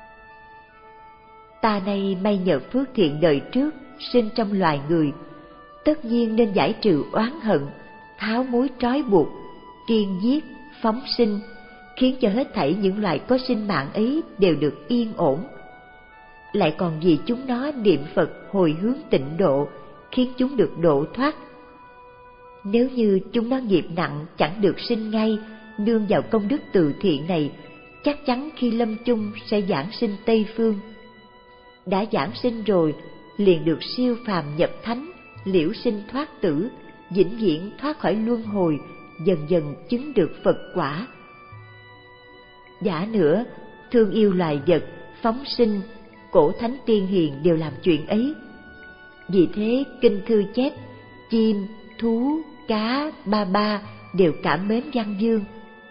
Ta nay may nhờ phước thiện đời trước, sinh trong loài người, tất nhiên nên giải trừ oán hận, tháo mối trói buộc, kiên giết, phóng sinh, khiến cho hết thảy những loài có sinh mạng ấy đều được yên ổn. Lại còn vì chúng nó niệm Phật hồi hướng tịnh độ, khiến chúng được độ thoát. Nếu như chúng nó nghiệp nặng chẳng được sinh ngay, nương vào công đức từ thiện này, chắc chắn khi lâm chung sẽ giảng sinh Tây Phương. Đã giảng sinh rồi, liền được siêu phàm nhập thánh, liễu sinh thoát tử, vĩnh viễn thoát khỏi luân hồi, dần dần chứng được Phật quả. Giả nữa, thương yêu loài vật, phóng sinh, cổ thánh tiên hiền đều làm chuyện ấy. Vì thế kinh thư chép, chim, thú, cá, ba ba đều cảm mến Văn Dương.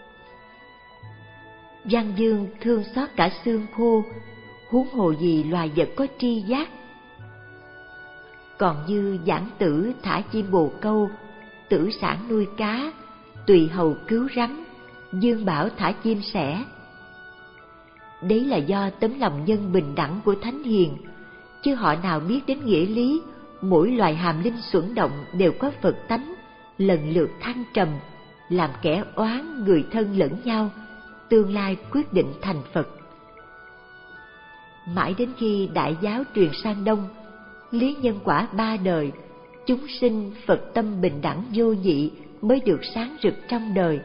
Văn Dương thương xót cả xương khô, huống hồ gì loài vật có tri giác. Còn như Giảng Tử thả chim bồ câu, Tử Sản nuôi cá, Tùy Hầu cứu rắn, Dương Bảo thả chim sẻ. Đấy là do tấm lòng nhân bình đẳng của thánh hiền, chứ họ nào biết đến nghĩa lý mỗi loài hàm linh xuẩn động đều có Phật tánh, lần lượt thăng trầm, làm kẻ oán người thân lẫn nhau, tương lai quyết định thành Phật. Mãi đến khi đại giáo truyền sang Đông, lý nhân quả ba đời, chúng sinh Phật tâm bình đẳng vô nhị mới được sáng rực trong đời.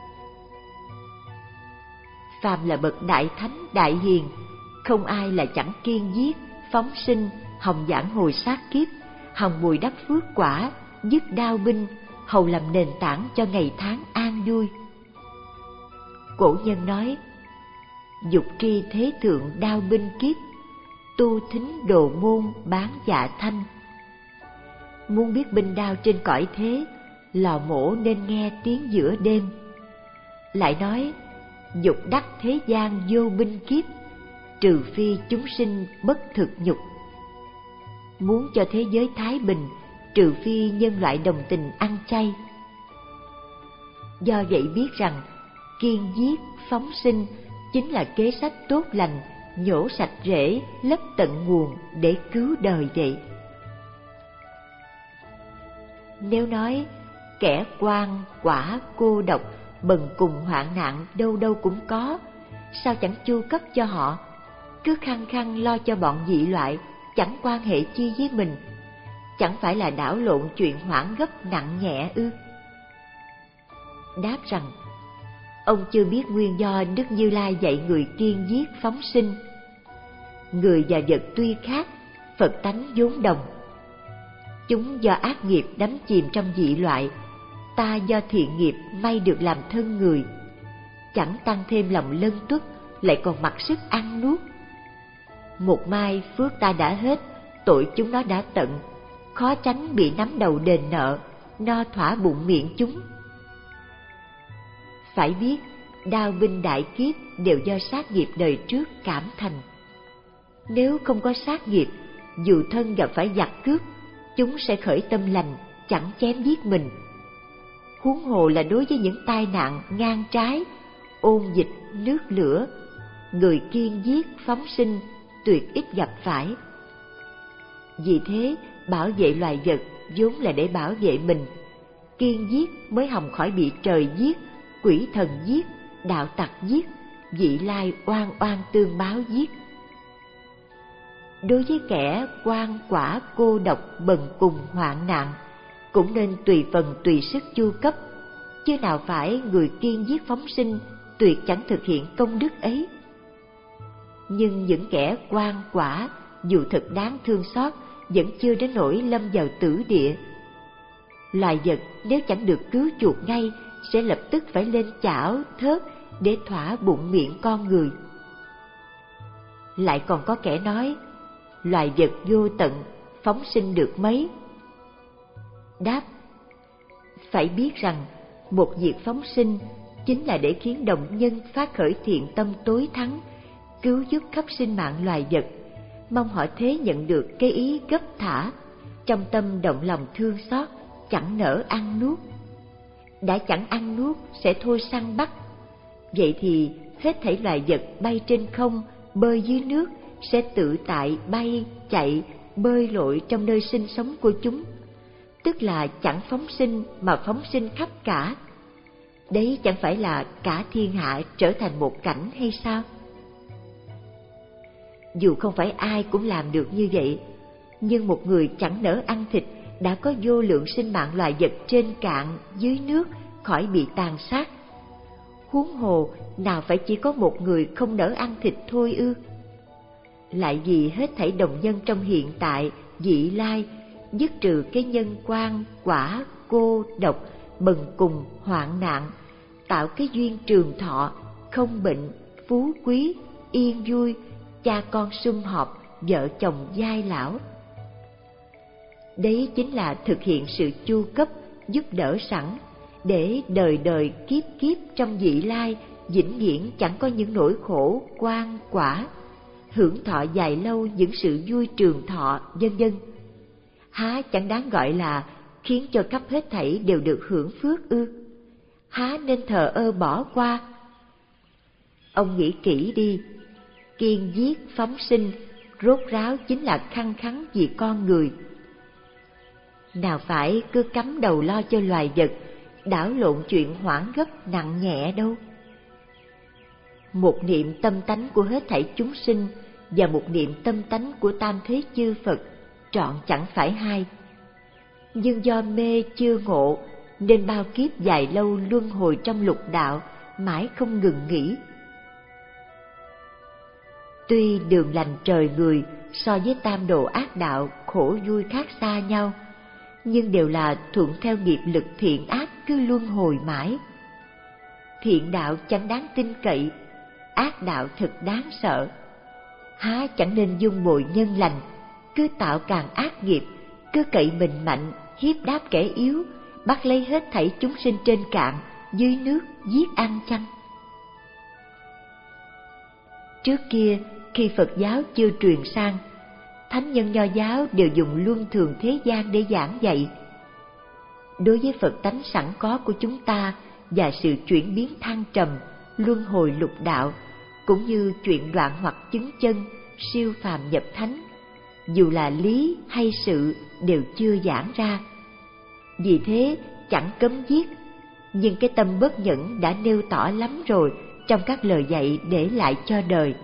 Phàm là bậc đại thánh đại hiền, không ai là chẳng kiên giết, phóng sinh, hòng giảng hồi sát kiếp, hòng bồi đắp phước quả, dứt đao binh, hầu làm nền tảng cho ngày tháng an vui. Cổ nhân nói, dục tri thế thượng đao binh kiếp, tu thính đồ môn bán dạ thanh. Muốn biết binh đao trên cõi thế, lò mổ nên nghe tiếng giữa đêm. Lại nói, dục đắc thế gian vô binh kiếp, trừ phi chúng sinh bất thực nhục. Muốn cho thế giới thái bình, trừ phi nhân loại đồng tình ăn chay. Do vậy biết rằng, kiên giết, phóng sinh chính là kế sách tốt lành, nhổ sạch rễ, lấp tận nguồn để cứu đời vậy. Nếu nói kẻ quan quả cô độc bần cùng hoạn nạn đâu đâu cũng có, sao chẳng chu cấp cho họ, cứ khăng khăng lo cho bọn dị loại chẳng quan hệ chi với mình, chẳng phải là đảo lộn chuyện hoãn gấp nặng nhẹ ư? Đáp rằng, ông chưa biết nguyên do Đức Như Lai dạy người kiêng giết phóng sinh. Người và vật tuy khác, Phật tánh vốn đồng. Chúng do ác nghiệp đắm chìm trong dị loại, ta do thiện nghiệp may được làm thân người, chẳng tăng thêm lòng lân tuất, lại còn mặc sức ăn nuốt. Một mai phước ta đã hết, tội chúng nó đã tận, khó tránh bị nắm đầu đền nợ, no thỏa bụng miệng chúng. Phải biết, đao binh đại kiếp đều do sát nghiệp đời trước cảm thành. Nếu không có sát nghiệp, dù thân gặp phải giặc cướp, chúng sẽ khởi tâm lành, chẳng chém giết mình. Huống hồ là đối với những tai nạn ngang trái, ôn dịch, nước lửa, người kiêng giết phóng sinh tuyệt ít gặp phải. Vì thế, bảo vệ loài vật vốn là để bảo vệ mình, kiêng giết mới hòng khỏi bị trời giết, quỷ thần giết, đạo tặc giết, vị lai oan oan tương báo giết. Đối với kẻ quan quả cô độc bần cùng hoạn nạn, cũng nên tùy phần tùy sức chu cấp, chứ nào phải người kiêng giết phóng sinh tuyệt chẳng thực hiện công đức ấy. Nhưng những kẻ quan quả dù thật đáng thương xót, vẫn chưa đến nỗi lâm vào tử địa. Loài vật nếu chẳng được cứu chuộc ngay, sẽ lập tức phải lên chảo thớt để thỏa bụng miệng con người. Lại còn có kẻ nói, loài vật vô tận, phóng sinh được mấy? Đáp, phải biết rằng một việc phóng sinh chính là để khiến đồng nhân phát khởi thiện tâm tối thắng, cứu giúp khắp sinh mạng loài vật, mong họ thế nhận được cái ý gấp thả, trong tâm động lòng thương xót, chẳng nỡ ăn nuốt. Đã chẳng ăn nuốt sẽ thôi săn bắt, vậy thì hết thảy loài vật bay trên không, bơi dưới nước sẽ tự tại bay, chạy, bơi lội trong nơi sinh sống của chúng, tức là chẳng phóng sinh mà phóng sinh khắp cả. Đấy chẳng phải là cả thiên hạ trở thành một cảnh hay sao? Dù không phải ai cũng làm được như vậy, nhưng một người chẳng nỡ ăn thịt đã có vô lượng sinh mạng loài vật trên cạn, dưới nước khỏi bị tàn sát. Huống hồ nào phải chỉ có một người không nỡ ăn thịt thôi ư? Lại vì hết thảy đồng nhân trong hiện tại, vị lai, dứt trừ cái nhân quan, quả, cô, độc, bần cùng, hoạn nạn, tạo cái duyên trường thọ, không bệnh, phú quý, yên vui, cha con sum họp, vợ chồng giai lão. Đấy chính là thực hiện sự chu cấp, giúp đỡ sẵn, để đời đời kiếp kiếp trong vị lai vĩnh viễn chẳng có những nỗi khổ quan quả, hưởng thọ dài lâu những sự vui trường thọ, vân vân. Há chẳng đáng gọi là khiến cho khắp hết thảy đều được hưởng phước ư? Há nên thờ ơ bỏ qua? Ông nghĩ kỹ đi, kiêng giết phóng sinh rốt ráo chính là khăng khăng vì con người. Nào phải cứ cắm đầu lo cho loài vật, đảo lộn chuyện hoãn gấp nặng nhẹ đâu. Một niệm tâm tánh của hết thảy chúng sinh và một niệm tâm tánh của tam thế chư Phật trọn chẳng phải hai. Nhưng do mê chưa ngộ nên bao kiếp dài lâu luân hồi trong lục đạo, mãi không ngừng nghỉ. Tuy đường lành trời người so với tam đồ ác đạo khổ vui khác xa nhau, nhưng đều là thuận theo nghiệp lực thiện ác cứ luân hồi mãi. Thiện đạo chẳng đáng tin cậy, ác đạo thật đáng sợ. Há chẳng nên dung bồi nhân lành, cứ tạo càng ác nghiệp, cứ cậy mình mạnh, hiếp đáp kẻ yếu, bắt lấy hết thảy chúng sinh trên cạn, dưới nước giết ăn chăng? Trước kia, khi Phật giáo chưa truyền sang, thánh nhân Nho giáo đều dùng luân thường thế gian để giảng dạy. Đối với Phật tánh sẵn có của chúng ta và sự chuyển biến thăng trầm, luân hồi lục đạo, cũng như chuyện đoạn hoặc chứng chân, siêu phàm nhập thánh, dù là lý hay sự đều chưa giảng ra. Vì thế chẳng cấm giết, nhưng cái tâm bất nhẫn đã nêu tỏ lắm rồi trong các lời dạy để lại cho đời.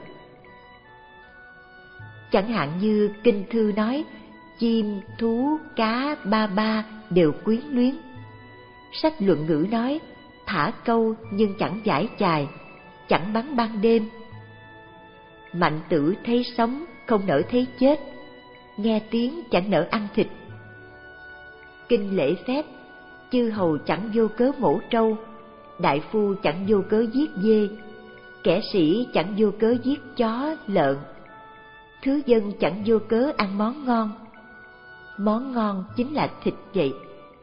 Chẳng hạn như kinh thư nói, chim, thú, cá, ba ba đều quyến luyến. Sách luận ngữ nói, thả câu nhưng chẳng giải chài, chẳng bắn ban đêm. Mạnh tử thấy sống, không nỡ thấy chết, nghe tiếng chẳng nỡ ăn thịt. Kinh lễ phép, chư hầu chẳng vô cớ mổ trâu, đại phu chẳng vô cớ giết dê, kẻ sĩ chẳng vô cớ giết chó, lợn, thứ dân chẳng vô cớ ăn món ngon. Món ngon chính là thịt vậy.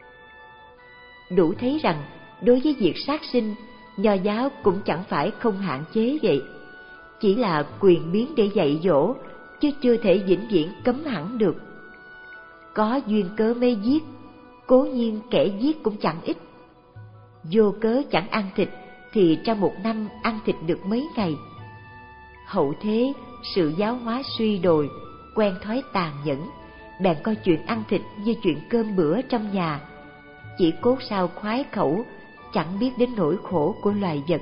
Đủ thấy rằng đối với việc sát sinh, Nho giáo cũng chẳng phải không hạn chế vậy, chỉ là quyền biến để dạy dỗ, chứ chưa thể vĩnh viễn cấm hẳn được. Có duyên cớ mới giết, cố nhiên kẻ giết cũng chẳng ít. Vô cớ chẳng ăn thịt thì trong một năm ăn thịt được mấy ngày. Hậu thế, sự giáo hóa suy đồi, quen thói tàn nhẫn, bèn coi chuyện ăn thịt như chuyện cơm bữa trong nhà, chỉ cốt sao khoái khẩu, chẳng biết đến nỗi khổ của loài vật.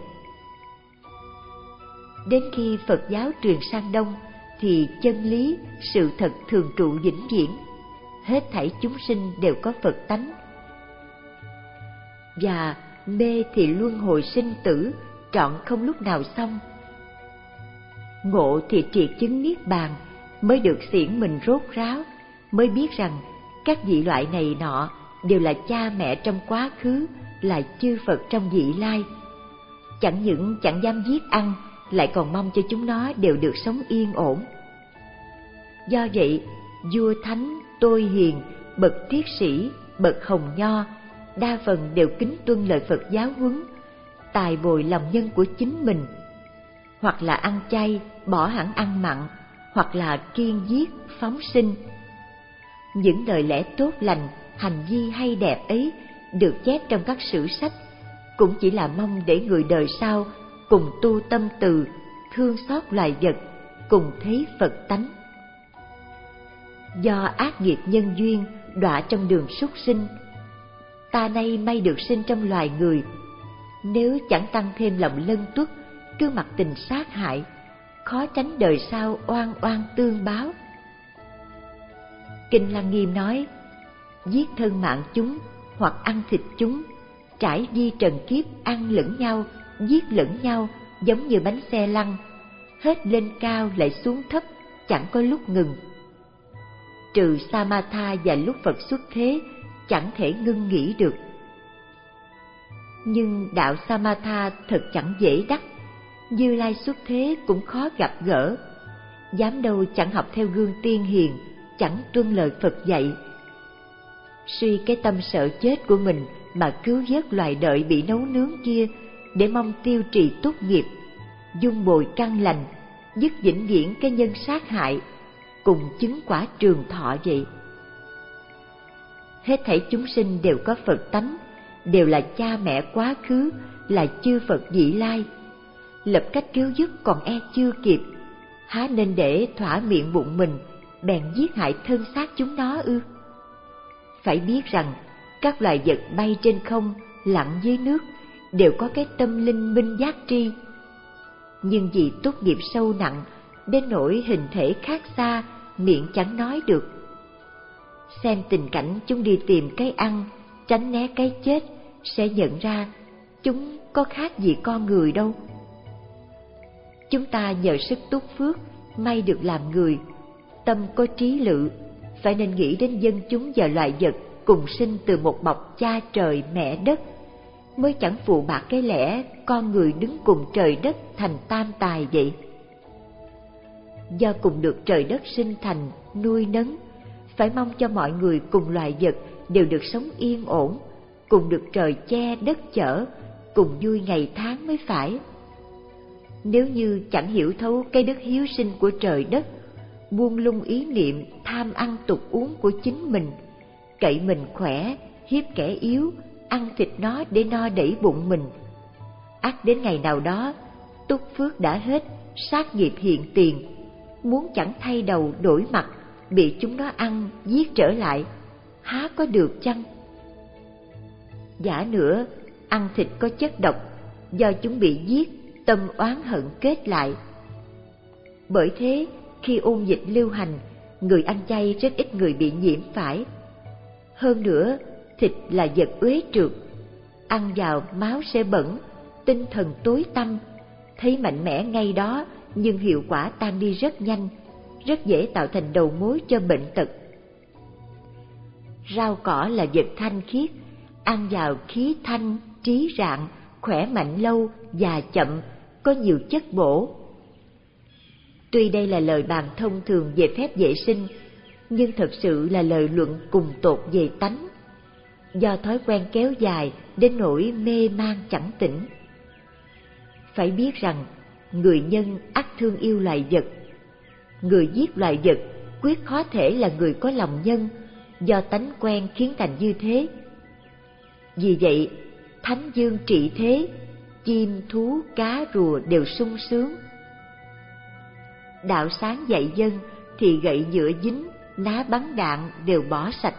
Đến khi Phật giáo truyền sang Đông thì chân lý, sự thật thường trụ vĩnh viễn, hết thảy chúng sinh đều có Phật tánh. Và mê thì luân hồi sinh tử, trọn không lúc nào xong. Ngộ thì triệt chứng niết bàn, mới được xiển mình rốt ráo, mới biết rằng các vị loại này nọ đều là cha mẹ trong quá khứ, là chư Phật trong vị lai. Chẳng những chẳng dám giết ăn, lại còn mong cho chúng nó đều được sống yên ổn. Do vậy, vua thánh, tôi hiền, bậc triết sĩ, bậc hồng nho, đa phần đều kính tuân lời Phật giáo huấn, tài bồi lòng nhân của chính mình, hoặc là ăn chay, bỏ hẳn ăn mặn, hoặc là kiêng giết, phóng sinh. Những lời lẽ tốt lành, hành vi hay đẹp ấy được chép trong các sử sách, cũng chỉ là mong để người đời sau cùng tu tâm từ, thương xót loài vật, cùng thấy Phật tánh. Do ác nghiệp nhân duyên đọa trong đường súc sinh, ta nay may được sinh trong loài người, nếu chẳng tăng thêm lòng lân tuất, cứ mặc tình sát hại, khó tránh đời sau oan oan tương báo. Kinh Lăng Nghiêm nói, giết thân mạng chúng hoặc ăn thịt chúng, trải di trần kiếp ăn lẫn nhau, giết lẫn nhau, giống như bánh xe lăn, hết lên cao lại xuống thấp, chẳng có lúc ngừng. Trừ Samatha và lúc Phật xuất thế, chẳng thể ngưng nghỉ được. Nhưng đạo Samatha thật chẳng dễ đắc, Như Lai xuất thế cũng khó gặp gỡ. Dám đâu chẳng học theo gương tiên hiền, chẳng tuân lời Phật dạy. Suy cái tâm sợ chết của mình mà cứu vớt loài đợi bị nấu nướng kia, để mong tiêu trì tốt nghiệp, dung bồi căn lành, dứt vĩnh viễn cái nhân sát hại, cùng chứng quả trường thọ vậy. Hết thảy chúng sinh đều có Phật tánh, đều là cha mẹ quá khứ, là chư Phật vị lai. Lập cách cứu giúp còn e chưa kịp, há nên để thỏa miệng bụng mình, bèn giết hại thân xác chúng nó ư? Phải biết rằng các loài vật bay trên không, lặn dưới nước đều có cái tâm linh minh giác tri, nhưng vì tốt nghiệp sâu nặng đến nỗi hình thể khác xa, miệng chẳng nói được. Xem tình cảnh chúng đi tìm cái ăn, tránh né cái chết, sẽ nhận ra chúng có khác gì con người đâu. Chúng ta nhờ sức túc phước may được làm người, tâm có trí lự, phải nên nghĩ đến dân chúng và loài vật cùng sinh từ một bọc cha trời mẹ đất, mới chẳng phụ bạc cái lẽ con người đứng cùng trời đất thành tam tài vậy. Do cùng được trời đất sinh thành, nuôi nấng, phải mong cho mọi người cùng loài vật đều được sống yên ổn, cùng được trời che đất chở, cùng vui ngày tháng mới phải. Nếu như chẳng hiểu thấu cái đức hiếu sinh của trời đất, buông lung ý niệm tham ăn tục uống của chính mình, cậy mình khỏe, hiếp kẻ yếu, ăn thịt nó để no đẩy bụng mình, ắt đến ngày nào đó túc phước đã hết, sát nghiệp hiện tiền, muốn chẳng thay đầu đổi mặt, bị chúng nó ăn giết trở lại, há có được chăng? Giả nữa, ăn thịt có chất độc, do chúng bị giết, tâm oán hận kết lại. Bởi thế, khi ôn dịch lưu hành, người ăn chay rất ít người bị nhiễm phải. Hơn nữa, thịt là vật uế trượt, ăn vào máu sẽ bẩn, tinh thần tối tăm, thấy mạnh mẽ ngay đó nhưng hiệu quả tan đi rất nhanh, rất dễ tạo thành đầu mối cho bệnh tật. Rau cỏ là vật thanh khiết, ăn vào khí thanh, trí rạng, khỏe mạnh lâu, già chậm, có nhiều chất bổ. Tuy đây là lời bàn thông thường về phép vệ sinh, nhưng thật sự là lời luận cùng tột về tánh, do thói quen kéo dài đến nỗi mê man chẳng tỉnh. Phải biết rằng, người nhân ắt thương yêu loài vật. Người giết loài vật quyết khó thể là người có lòng nhân, do tánh quen khiến thành như thế. Vì vậy, Thánh Dương trị thế, chim, thú, cá, rùa đều sung sướng. Đạo sáng dạy dân thì gậy nhựa dính, ná bắn đạn đều bỏ sạch.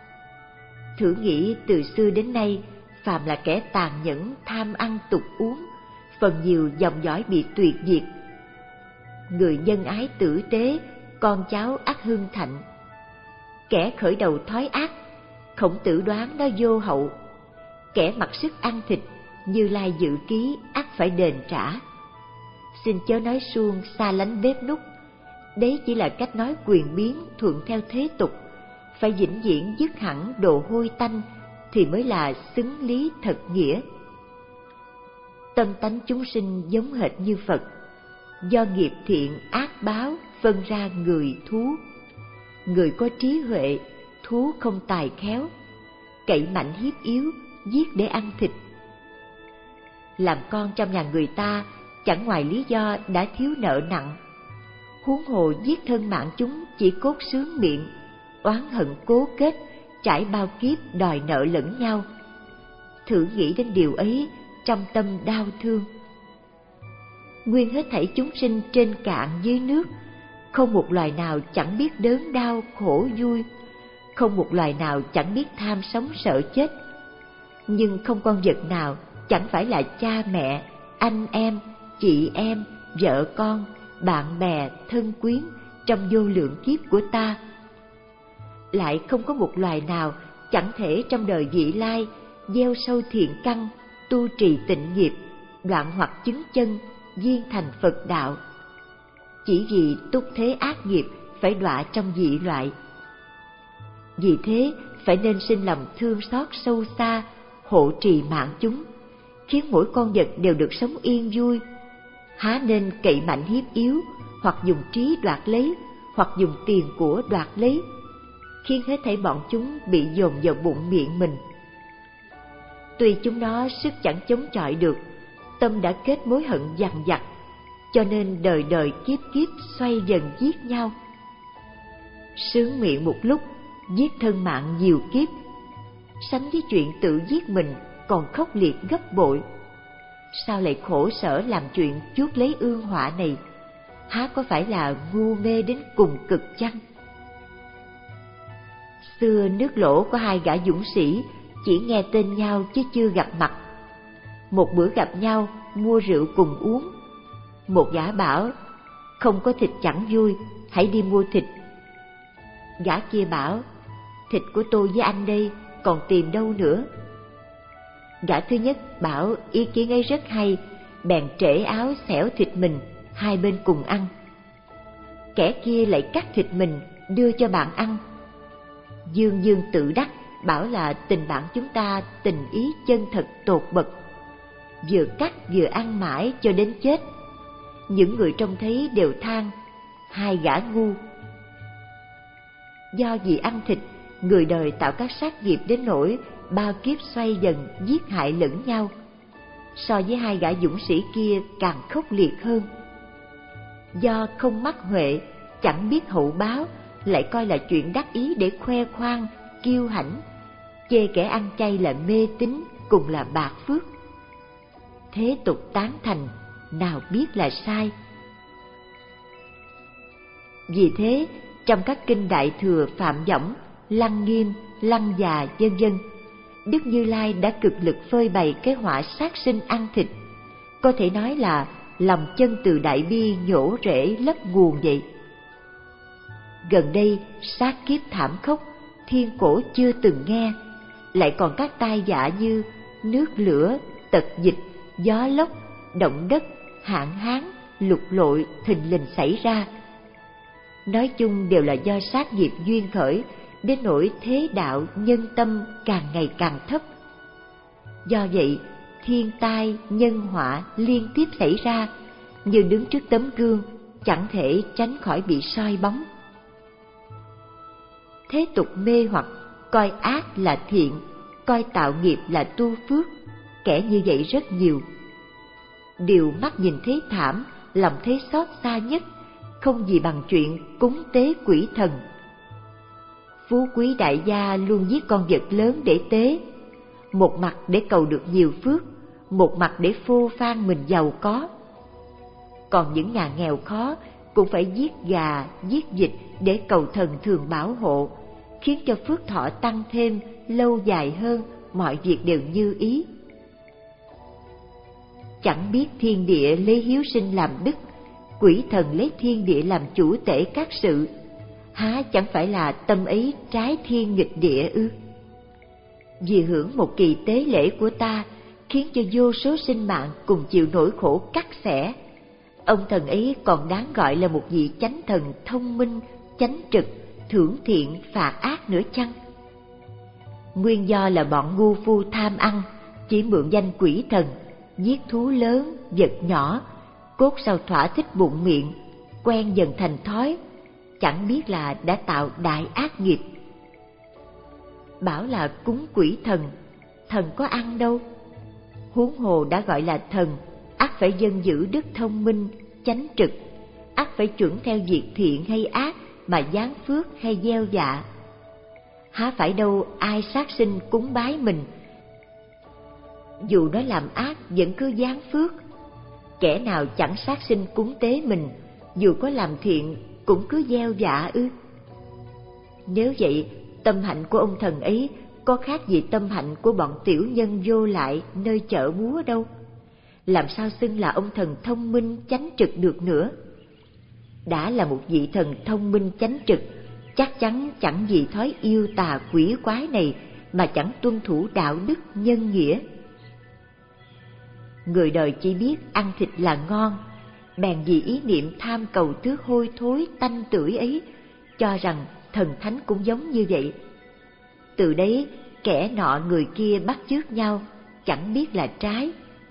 Thử nghĩ từ xưa đến nay, phàm là kẻ tàn nhẫn, tham ăn tục uống, phần nhiều dòng dõi bị tuyệt diệt. Người nhân ái tử tế, con cháu ắt hưng thạnh. Kẻ khởi đầu thói ác, Khổng Tử đoán nó vô hậu. Kẻ mặc sức ăn thịt, Như Lai dự ký ắt phải đền trả. Xin chớ nói suông xa lánh bếp núc, đấy chỉ là cách nói quyền biến thuận theo thế tục. Phải vĩnh viễn dứt hẳn đồ hôi tanh thì mới là xứng lý thật nghĩa. Tâm tánh chúng sinh giống hệt như Phật, do nghiệp thiện ác báo phân ra người thú. Người có trí huệ, thú không tài khéo, cậy mạnh hiếp yếu, giết để ăn thịt. Làm con trong nhà người ta chẳng ngoài lý do đã thiếu nợ nặng, huống hồ giết thân mạng chúng chỉ cốt sướng miệng, oán hận cố kết, trải bao kiếp đòi nợ lẫn nhau. Thử nghĩ đến điều ấy, trong tâm đau thương. Nguyên hết thảy chúng sinh trên cạn dưới nước, không một loài nào chẳng biết đớn đau khổ vui, không một loài nào chẳng biết tham sống sợ chết. Nhưng không con vật nào chẳng phải là cha mẹ, anh em, chị em, vợ con, bạn bè, thân quyến trong vô lượng kiếp của ta. Lại không có một loài nào chẳng thể trong đời vị lai gieo sâu thiện căn, tu trì tịnh nghiệp, đoạn hoặc chứng chân, viên thành Phật đạo. Chỉ vì túc thế ác nghiệp phải đọa trong dị loại. Vì thế phải nên sinh lòng thương xót sâu xa, hộ trì mạng chúng, khiến mỗi con vật đều được sống yên vui. Há nên cậy mạnh hiếp yếu, hoặc dùng trí đoạt lấy, hoặc dùng tiền của đoạt lấy, khiến hết thảy bọn chúng bị dồn vào bụng miệng mình. Tuy chúng nó sức chẳng chống chọi được, tâm đã kết mối hận dằn vặt, cho nên đời đời kiếp kiếp xoay dần giết nhau. Sướng miệng một lúc, giết thân mạng nhiều kiếp, sánh với chuyện tự giết mình còn khốc liệt gấp bội. Sao lại khổ sở làm chuyện chuốc lấy ương họa này? Há có phải là ngu mê đến cùng cực chăng? Xưa nước Lỗ có hai gã dũng sĩ, chỉ nghe tên nhau chứ chưa gặp mặt. Một bữa gặp nhau, mua rượu cùng uống. Một gã bảo, không có thịt chẳng vui, hãy đi mua thịt. Gã kia bảo, thịt của tôi với anh đây, còn tìm đâu nữa. Gã thứ nhất bảo ý kiến ấy rất hay, bèn trễ áo xẻo thịt mình, hai bên cùng ăn. Kẻ kia lại cắt thịt mình, đưa cho bạn ăn. Dương dương tự đắc, bảo là tình bạn chúng ta tình ý chân thật tột bậc. Vừa cắt vừa ăn mãi cho đến chết. Những người trông thấy đều than, hai gã ngu. Do vì ăn thịt, người đời tạo các sát nghiệp đến nỗi bao kiếp xoay dần giết hại lẫn nhau. So với hai gã dũng sĩ kia càng khốc liệt hơn. Do không mắc huệ, chẳng biết hậu báo, lại coi là chuyện đắc ý để khoe khoang, kiêu hãnh, chê kẻ ăn chay là mê tín, cùng là bạc phước. Thế tục tán thành, nào biết là sai. Vì thế, trong các kinh Đại Thừa Phạm Võng, Lăng Nghiêm, Lăng Già vân vân Đức Như Lai đã cực lực phơi bày cái họa sát sinh ăn thịt, có thể nói là lòng chân từ đại bi nhổ rễ lấp nguồn vậy. Gần đây sát kiếp thảm khốc, thiên cổ chưa từng nghe, lại còn các tai vạ như nước lửa, tật dịch, gió lốc, động đất, hạn hán, lục lội thình lình xảy ra. Nói chung đều là do sát nghiệp duyên khởi, đến nỗi thế đạo nhân tâm càng ngày càng thấp. Do vậy, thiên tai, nhân họa liên tiếp xảy ra, như đứng trước tấm gương, chẳng thể tránh khỏi bị soi bóng. Thế tục mê hoặc, coi ác là thiện, coi tạo nghiệp là tu phước, kẻ như vậy rất nhiều. Điều mắt nhìn thấy thảm, lòng thấy xót xa nhất, không gì bằng chuyện cúng tế quỷ thần. Phú quý đại gia luôn giết con vật lớn để tế, một mặt để cầu được nhiều phước, một mặt để phô phan mình giàu có. Còn những nhà nghèo khó cũng phải giết gà, giết vịt để cầu thần thường bảo hộ, khiến cho phước thọ tăng thêm, lâu dài hơn, mọi việc đều như ý. Chẳng biết thiên địa lấy hiếu sinh làm đức, quỷ thần lấy thiên địa làm chủ tể các sự, há chẳng phải là tâm ấy trái thiên nghịch địa ư? Vì hưởng một kỳ tế lễ của ta, khiến cho vô số sinh mạng cùng chịu nỗi khổ cắt xẻ, ông thần ấy còn đáng gọi là một vị chánh thần thông minh, chánh trực, thưởng thiện phạt ác nữa chăng? Nguyên do là bọn ngu phu tham ăn, chỉ mượn danh quỷ thần, giết thú lớn, vật nhỏ, cốt sao thỏa thích bụng miệng, quen dần thành thói, chẳng biết là đã tạo đại ác nghiệp. Bảo là cúng quỷ thần, thần có ăn đâu. Huống hồ đã gọi là thần, ắt phải dân giữ đức thông minh, chánh trực, ắt phải chuẩn theo việc thiện hay ác mà giáng phước hay gieo dạ. Há phải đâu ai sát sinh cúng bái mình, dù nó làm ác vẫn cứ giáng phước. Kẻ nào chẳng sát sinh cúng tế mình, dù có làm thiện cũng cứ gieo dạ ư? Nếu vậy, tâm hạnh của ông thần ấy có khác gì tâm hạnh của bọn tiểu nhân vô lại nơi chợ búa đâu. Làm sao xưng là ông thần thông minh chánh trực được nữa? Đã là một vị thần thông minh chánh trực, chắc chắn chẳng vì thói yêu tà quỷ quái này mà chẳng tuân thủ đạo đức nhân nghĩa. Người đời chỉ biết ăn thịt là ngon, bèn vì ý niệm tham cầu thứ hôi thối tanh tưởi ấy, cho rằng thần thánh cũng giống như vậy. Từ đấy kẻ nọ người kia bắt chước nhau, chẳng biết là trái.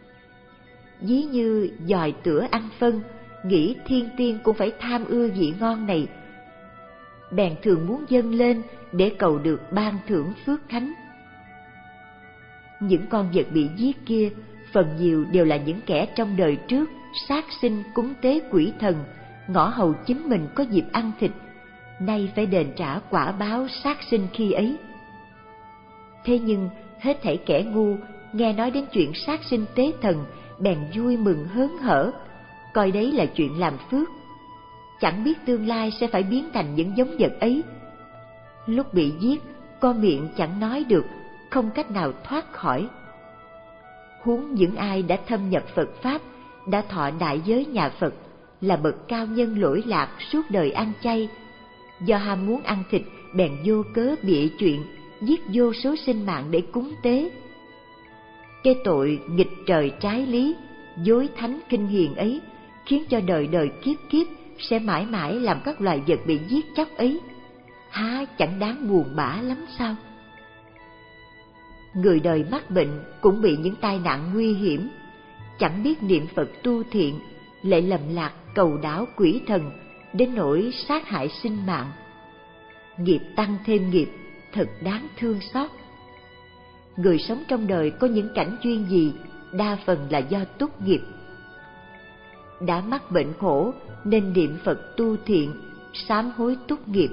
Ví như dòi tửa ăn phân, nghĩ thiên tiên cũng phải tham ưa vị ngon này, bèn thường muốn dâng lên để cầu được ban thưởng phước khánh. Những con vật bị giết kia phần nhiều đều là những kẻ trong đời trước sát sinh cúng tế quỷ thần, ngõ hầu chính mình có dịp ăn thịt, nay phải đền trả quả báo sát sinh khi ấy. Thế nhưng hết thảy kẻ ngu nghe nói đến chuyện sát sinh tế thần bèn vui mừng hớn hở, coi đấy là chuyện làm phước, chẳng biết tương lai sẽ phải biến thành những giống vật ấy. Lúc bị giết, co miệng chẳng nói được, không cách nào thoát khỏi. Huống những ai đã thâm nhập Phật Pháp, đã thọ đại giới nhà Phật, là bậc cao nhân lỗi lạc suốt đời ăn chay, do ham muốn ăn thịt bèn vô cớ bịa chuyện, giết vô số sinh mạng để cúng tế. Cái tội nghịch trời trái lý, dối thánh kinh hiền ấy, khiến cho đời đời kiếp kiếp sẽ mãi mãi làm các loài vật bị giết chóc ấy, há chẳng đáng buồn bã lắm sao? Người đời mắc bệnh cũng bị những tai nạn nguy hiểm, chẳng biết niệm Phật tu thiện, lại lầm lạc cầu đảo quỷ thần, đến nỗi sát hại sinh mạng. Nghiệp tăng thêm nghiệp, thật đáng thương xót. Người sống trong đời có những cảnh duyên gì, đa phần là do túc nghiệp. Đã mắc bệnh khổ nên niệm Phật tu thiện, sám hối túc nghiệp.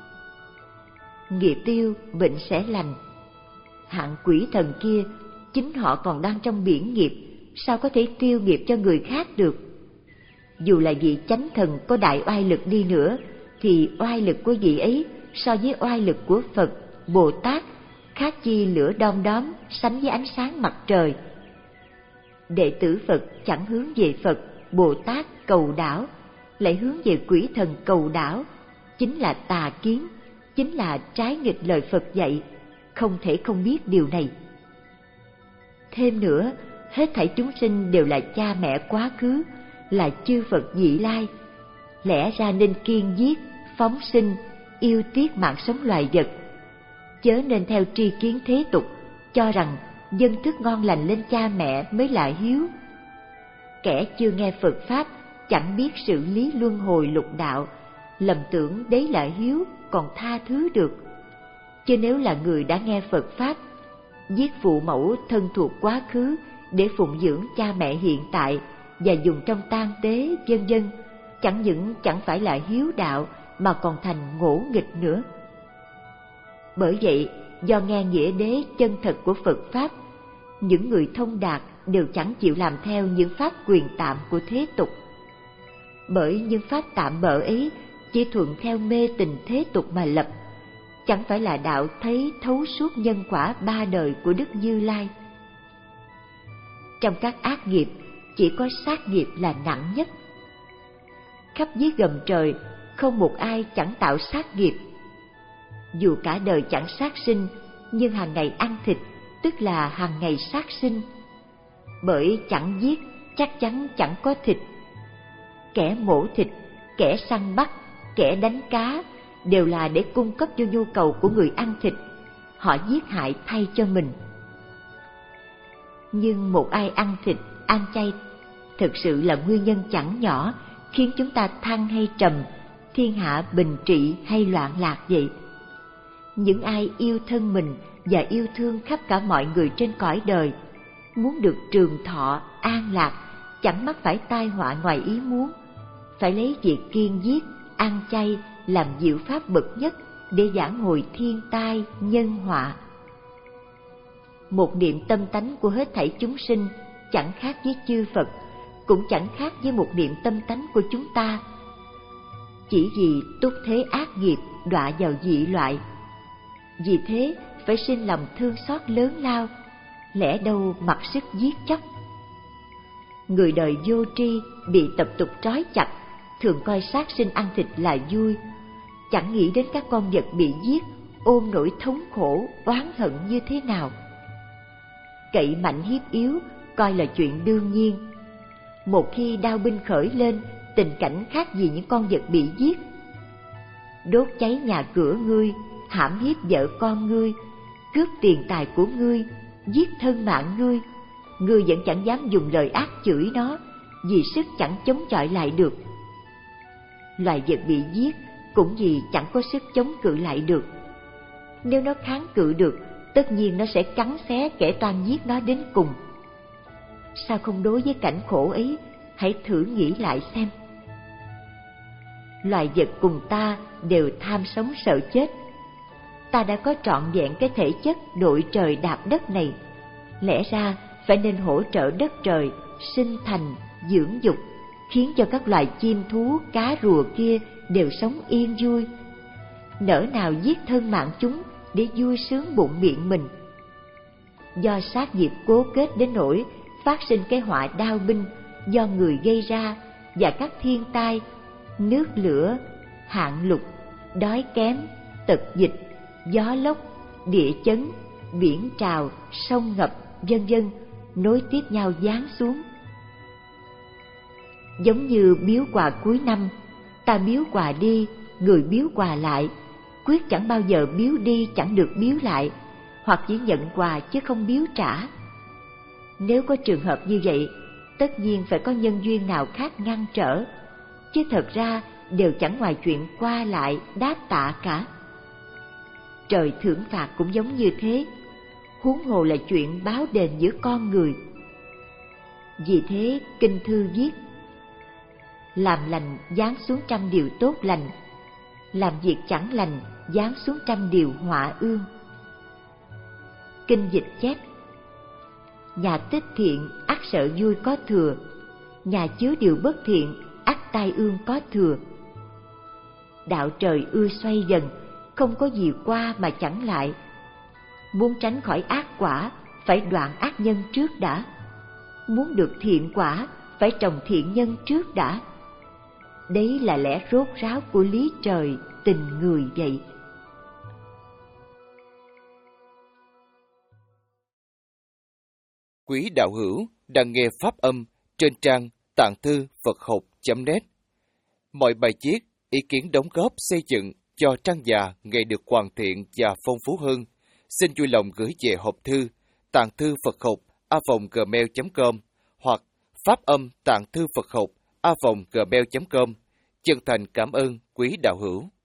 Nghiệp tiêu, bệnh sẽ lành. Hạng quỷ thần kia, chính họ còn đang trong biển nghiệp, sao có thể tiêu nghiệp cho người khác được? Dù là vị chánh thần có đại oai lực đi nữa, thì oai lực của vị ấy so với oai lực của Phật, Bồ Tát khác chi lửa đom đóm sánh với ánh sáng mặt trời. Đệ tử Phật chẳng hướng về Phật, Bồ Tát cầu đảo, lại hướng về quỷ thần cầu đảo, chính là tà kiến, chính là trái nghịch lời Phật dạy, không thể không biết điều này. Thêm nữa, hết thảy chúng sinh đều là cha mẹ quá khứ, là chư Phật vị lai, lẽ ra nên kiêng giết, phóng sinh, yêu tiếc mạng sống loài vật, chớ nên theo tri kiến thế tục, cho rằng dân thức ngon lành lên cha mẹ mới là hiếu. Kẻ chưa nghe Phật Pháp, chẳng biết sự lý luân hồi lục đạo, lầm tưởng đấy là hiếu, còn tha thứ được. Chứ nếu là người đã nghe Phật Pháp, giết phụ mẫu thân thuộc quá khứ để phụng dưỡng cha mẹ hiện tại và dùng trong tang tế vân vân, chẳng những chẳng phải là hiếu đạo mà còn thành ngỗ nghịch nữa. Bởi vậy, do nghe nghĩa đế chân thật của Phật Pháp, những người thông đạt đều chẳng chịu làm theo những pháp quyền tạm của thế tục. Bởi những pháp tạm bợ ấy chỉ thuận theo mê tình thế tục mà lập, chẳng phải là đạo thấy thấu suốt nhân quả ba đời của Đức Như Lai. Trong các ác nghiệp, chỉ có sát nghiệp là nặng nhất. Khắp dưới gầm trời, không một ai chẳng tạo sát nghiệp. Dù cả đời chẳng sát sinh, nhưng hàng ngày ăn thịt, tức là hàng ngày sát sinh. Bởi chẳng giết, chắc chắn chẳng có thịt. Kẻ mổ thịt, kẻ săn bắt, kẻ đánh cá đều là để cung cấp cho nhu cầu của người ăn thịt. Họ giết hại thay cho mình. Nhưng một ai ăn thịt, ăn chay, thực sự là nguyên nhân chẳng nhỏ khiến chúng ta thăng hay trầm, thiên hạ bình trị hay loạn lạc vậy. Những ai yêu thân mình và yêu thương khắp cả mọi người trên cõi đời, muốn được trường thọ, an lạc, chẳng mắc phải tai họa ngoài ý muốn, phải lấy việc kiêng giết, ăn chay làm diệu pháp bậc nhất để vãn hồi thiên tai, nhân họa. Một niệm tâm tánh của hết thảy chúng sinh chẳng khác với chư Phật, cũng chẳng khác với một niệm tâm tánh của chúng ta. Chỉ vì túc thế ác nghiệp đọa vào dị loại, vì thế phải sinh lòng thương xót lớn lao, lẽ đâu mặc sức giết chóc. Người đời vô tri bị tập tục trói chặt, thường coi sát sinh ăn thịt là vui, chẳng nghĩ đến các con vật bị giết ôm nỗi thống khổ, oán hận như thế nào. Cậy mạnh hiếp yếu coi là chuyện đương nhiên. Một khi đao binh khởi lên, tình cảnh khác gì những con vật bị giết. Đốt cháy nhà cửa ngươi, hãm hiếp vợ con ngươi, cướp tiền tài của ngươi, giết thân mạng ngươi, ngươi vẫn chẳng dám dùng lời ác chửi nó, vì sức chẳng chống chọi lại được. Loài vật bị giết cũng vì chẳng có sức chống cự lại được. Nếu nó kháng cự được, tất nhiên nó sẽ cắn xé kẻ toan giết nó đến cùng. Sao không đối với cảnh khổ ấy, hãy thử nghĩ lại xem. Loài vật cùng ta đều tham sống sợ chết. Ta đã có trọn vẹn cái thể chất đội trời đạp đất này, lẽ ra phải nên hỗ trợ đất trời sinh thành, dưỡng dục, khiến cho các loài chim thú, cá rùa kia đều sống yên vui. Nỡ nào giết thân mạng chúng để vui sướng bụng miệng mình. Do sát nghiệp cố kết đến nỗi phát sinh cái họa đao binh do người gây ra, và các thiên tai, nước lửa, hạn lụt, đói kém, tật dịch, gió lốc, địa chấn, biển trào, sông ngập, vân vân nối tiếp nhau giáng xuống. Giống như biếu quà cuối năm, ta biếu quà đi, người biếu quà lại, quyết chẳng bao giờ biếu đi chẳng được biếu lại, hoặc chỉ nhận quà chứ không biếu trả. Nếu có trường hợp như vậy, tất nhiên phải có nhân duyên nào khác ngăn trở, chứ thật ra đều chẳng ngoài chuyện qua lại đáp tạ cả. Trời thưởng phạt cũng giống như thế, huống hồ là chuyện báo đền giữa con người. Vì thế kinh thư viết: làm lành giáng xuống trăm điều tốt lành, làm việc chẳng lành giáng xuống trăm điều họa ương. Kinh dịch chép: nhà tích thiện ắt sợ vui có thừa, nhà chứa điều bất thiện ắt tai ương có thừa. Đạo trời ưa xoay dần, không có gì qua mà chẳng lại. Muốn tránh khỏi ác quả, phải đoạn ác nhân trước đã. Muốn được thiện quả, phải trồng thiện nhân trước đã. Đấy là lẽ rốt ráo của lý trời, tình người vậy. Quý đạo hữu đang nghe pháp âm trên trang tạng thư Phật học chấm net. Mọi bài viết, ý kiến đóng góp xây dựng cho trang già ngày được hoàn thiện và phong phú hơn, xin vui lòng gửi về hộp thư tạng thư Phật học a vòng gmail chấm com hoặc pháp âm tạng thư Phật học a vòng gmail chấm com. Chân thành cảm ơn quý đạo hữu.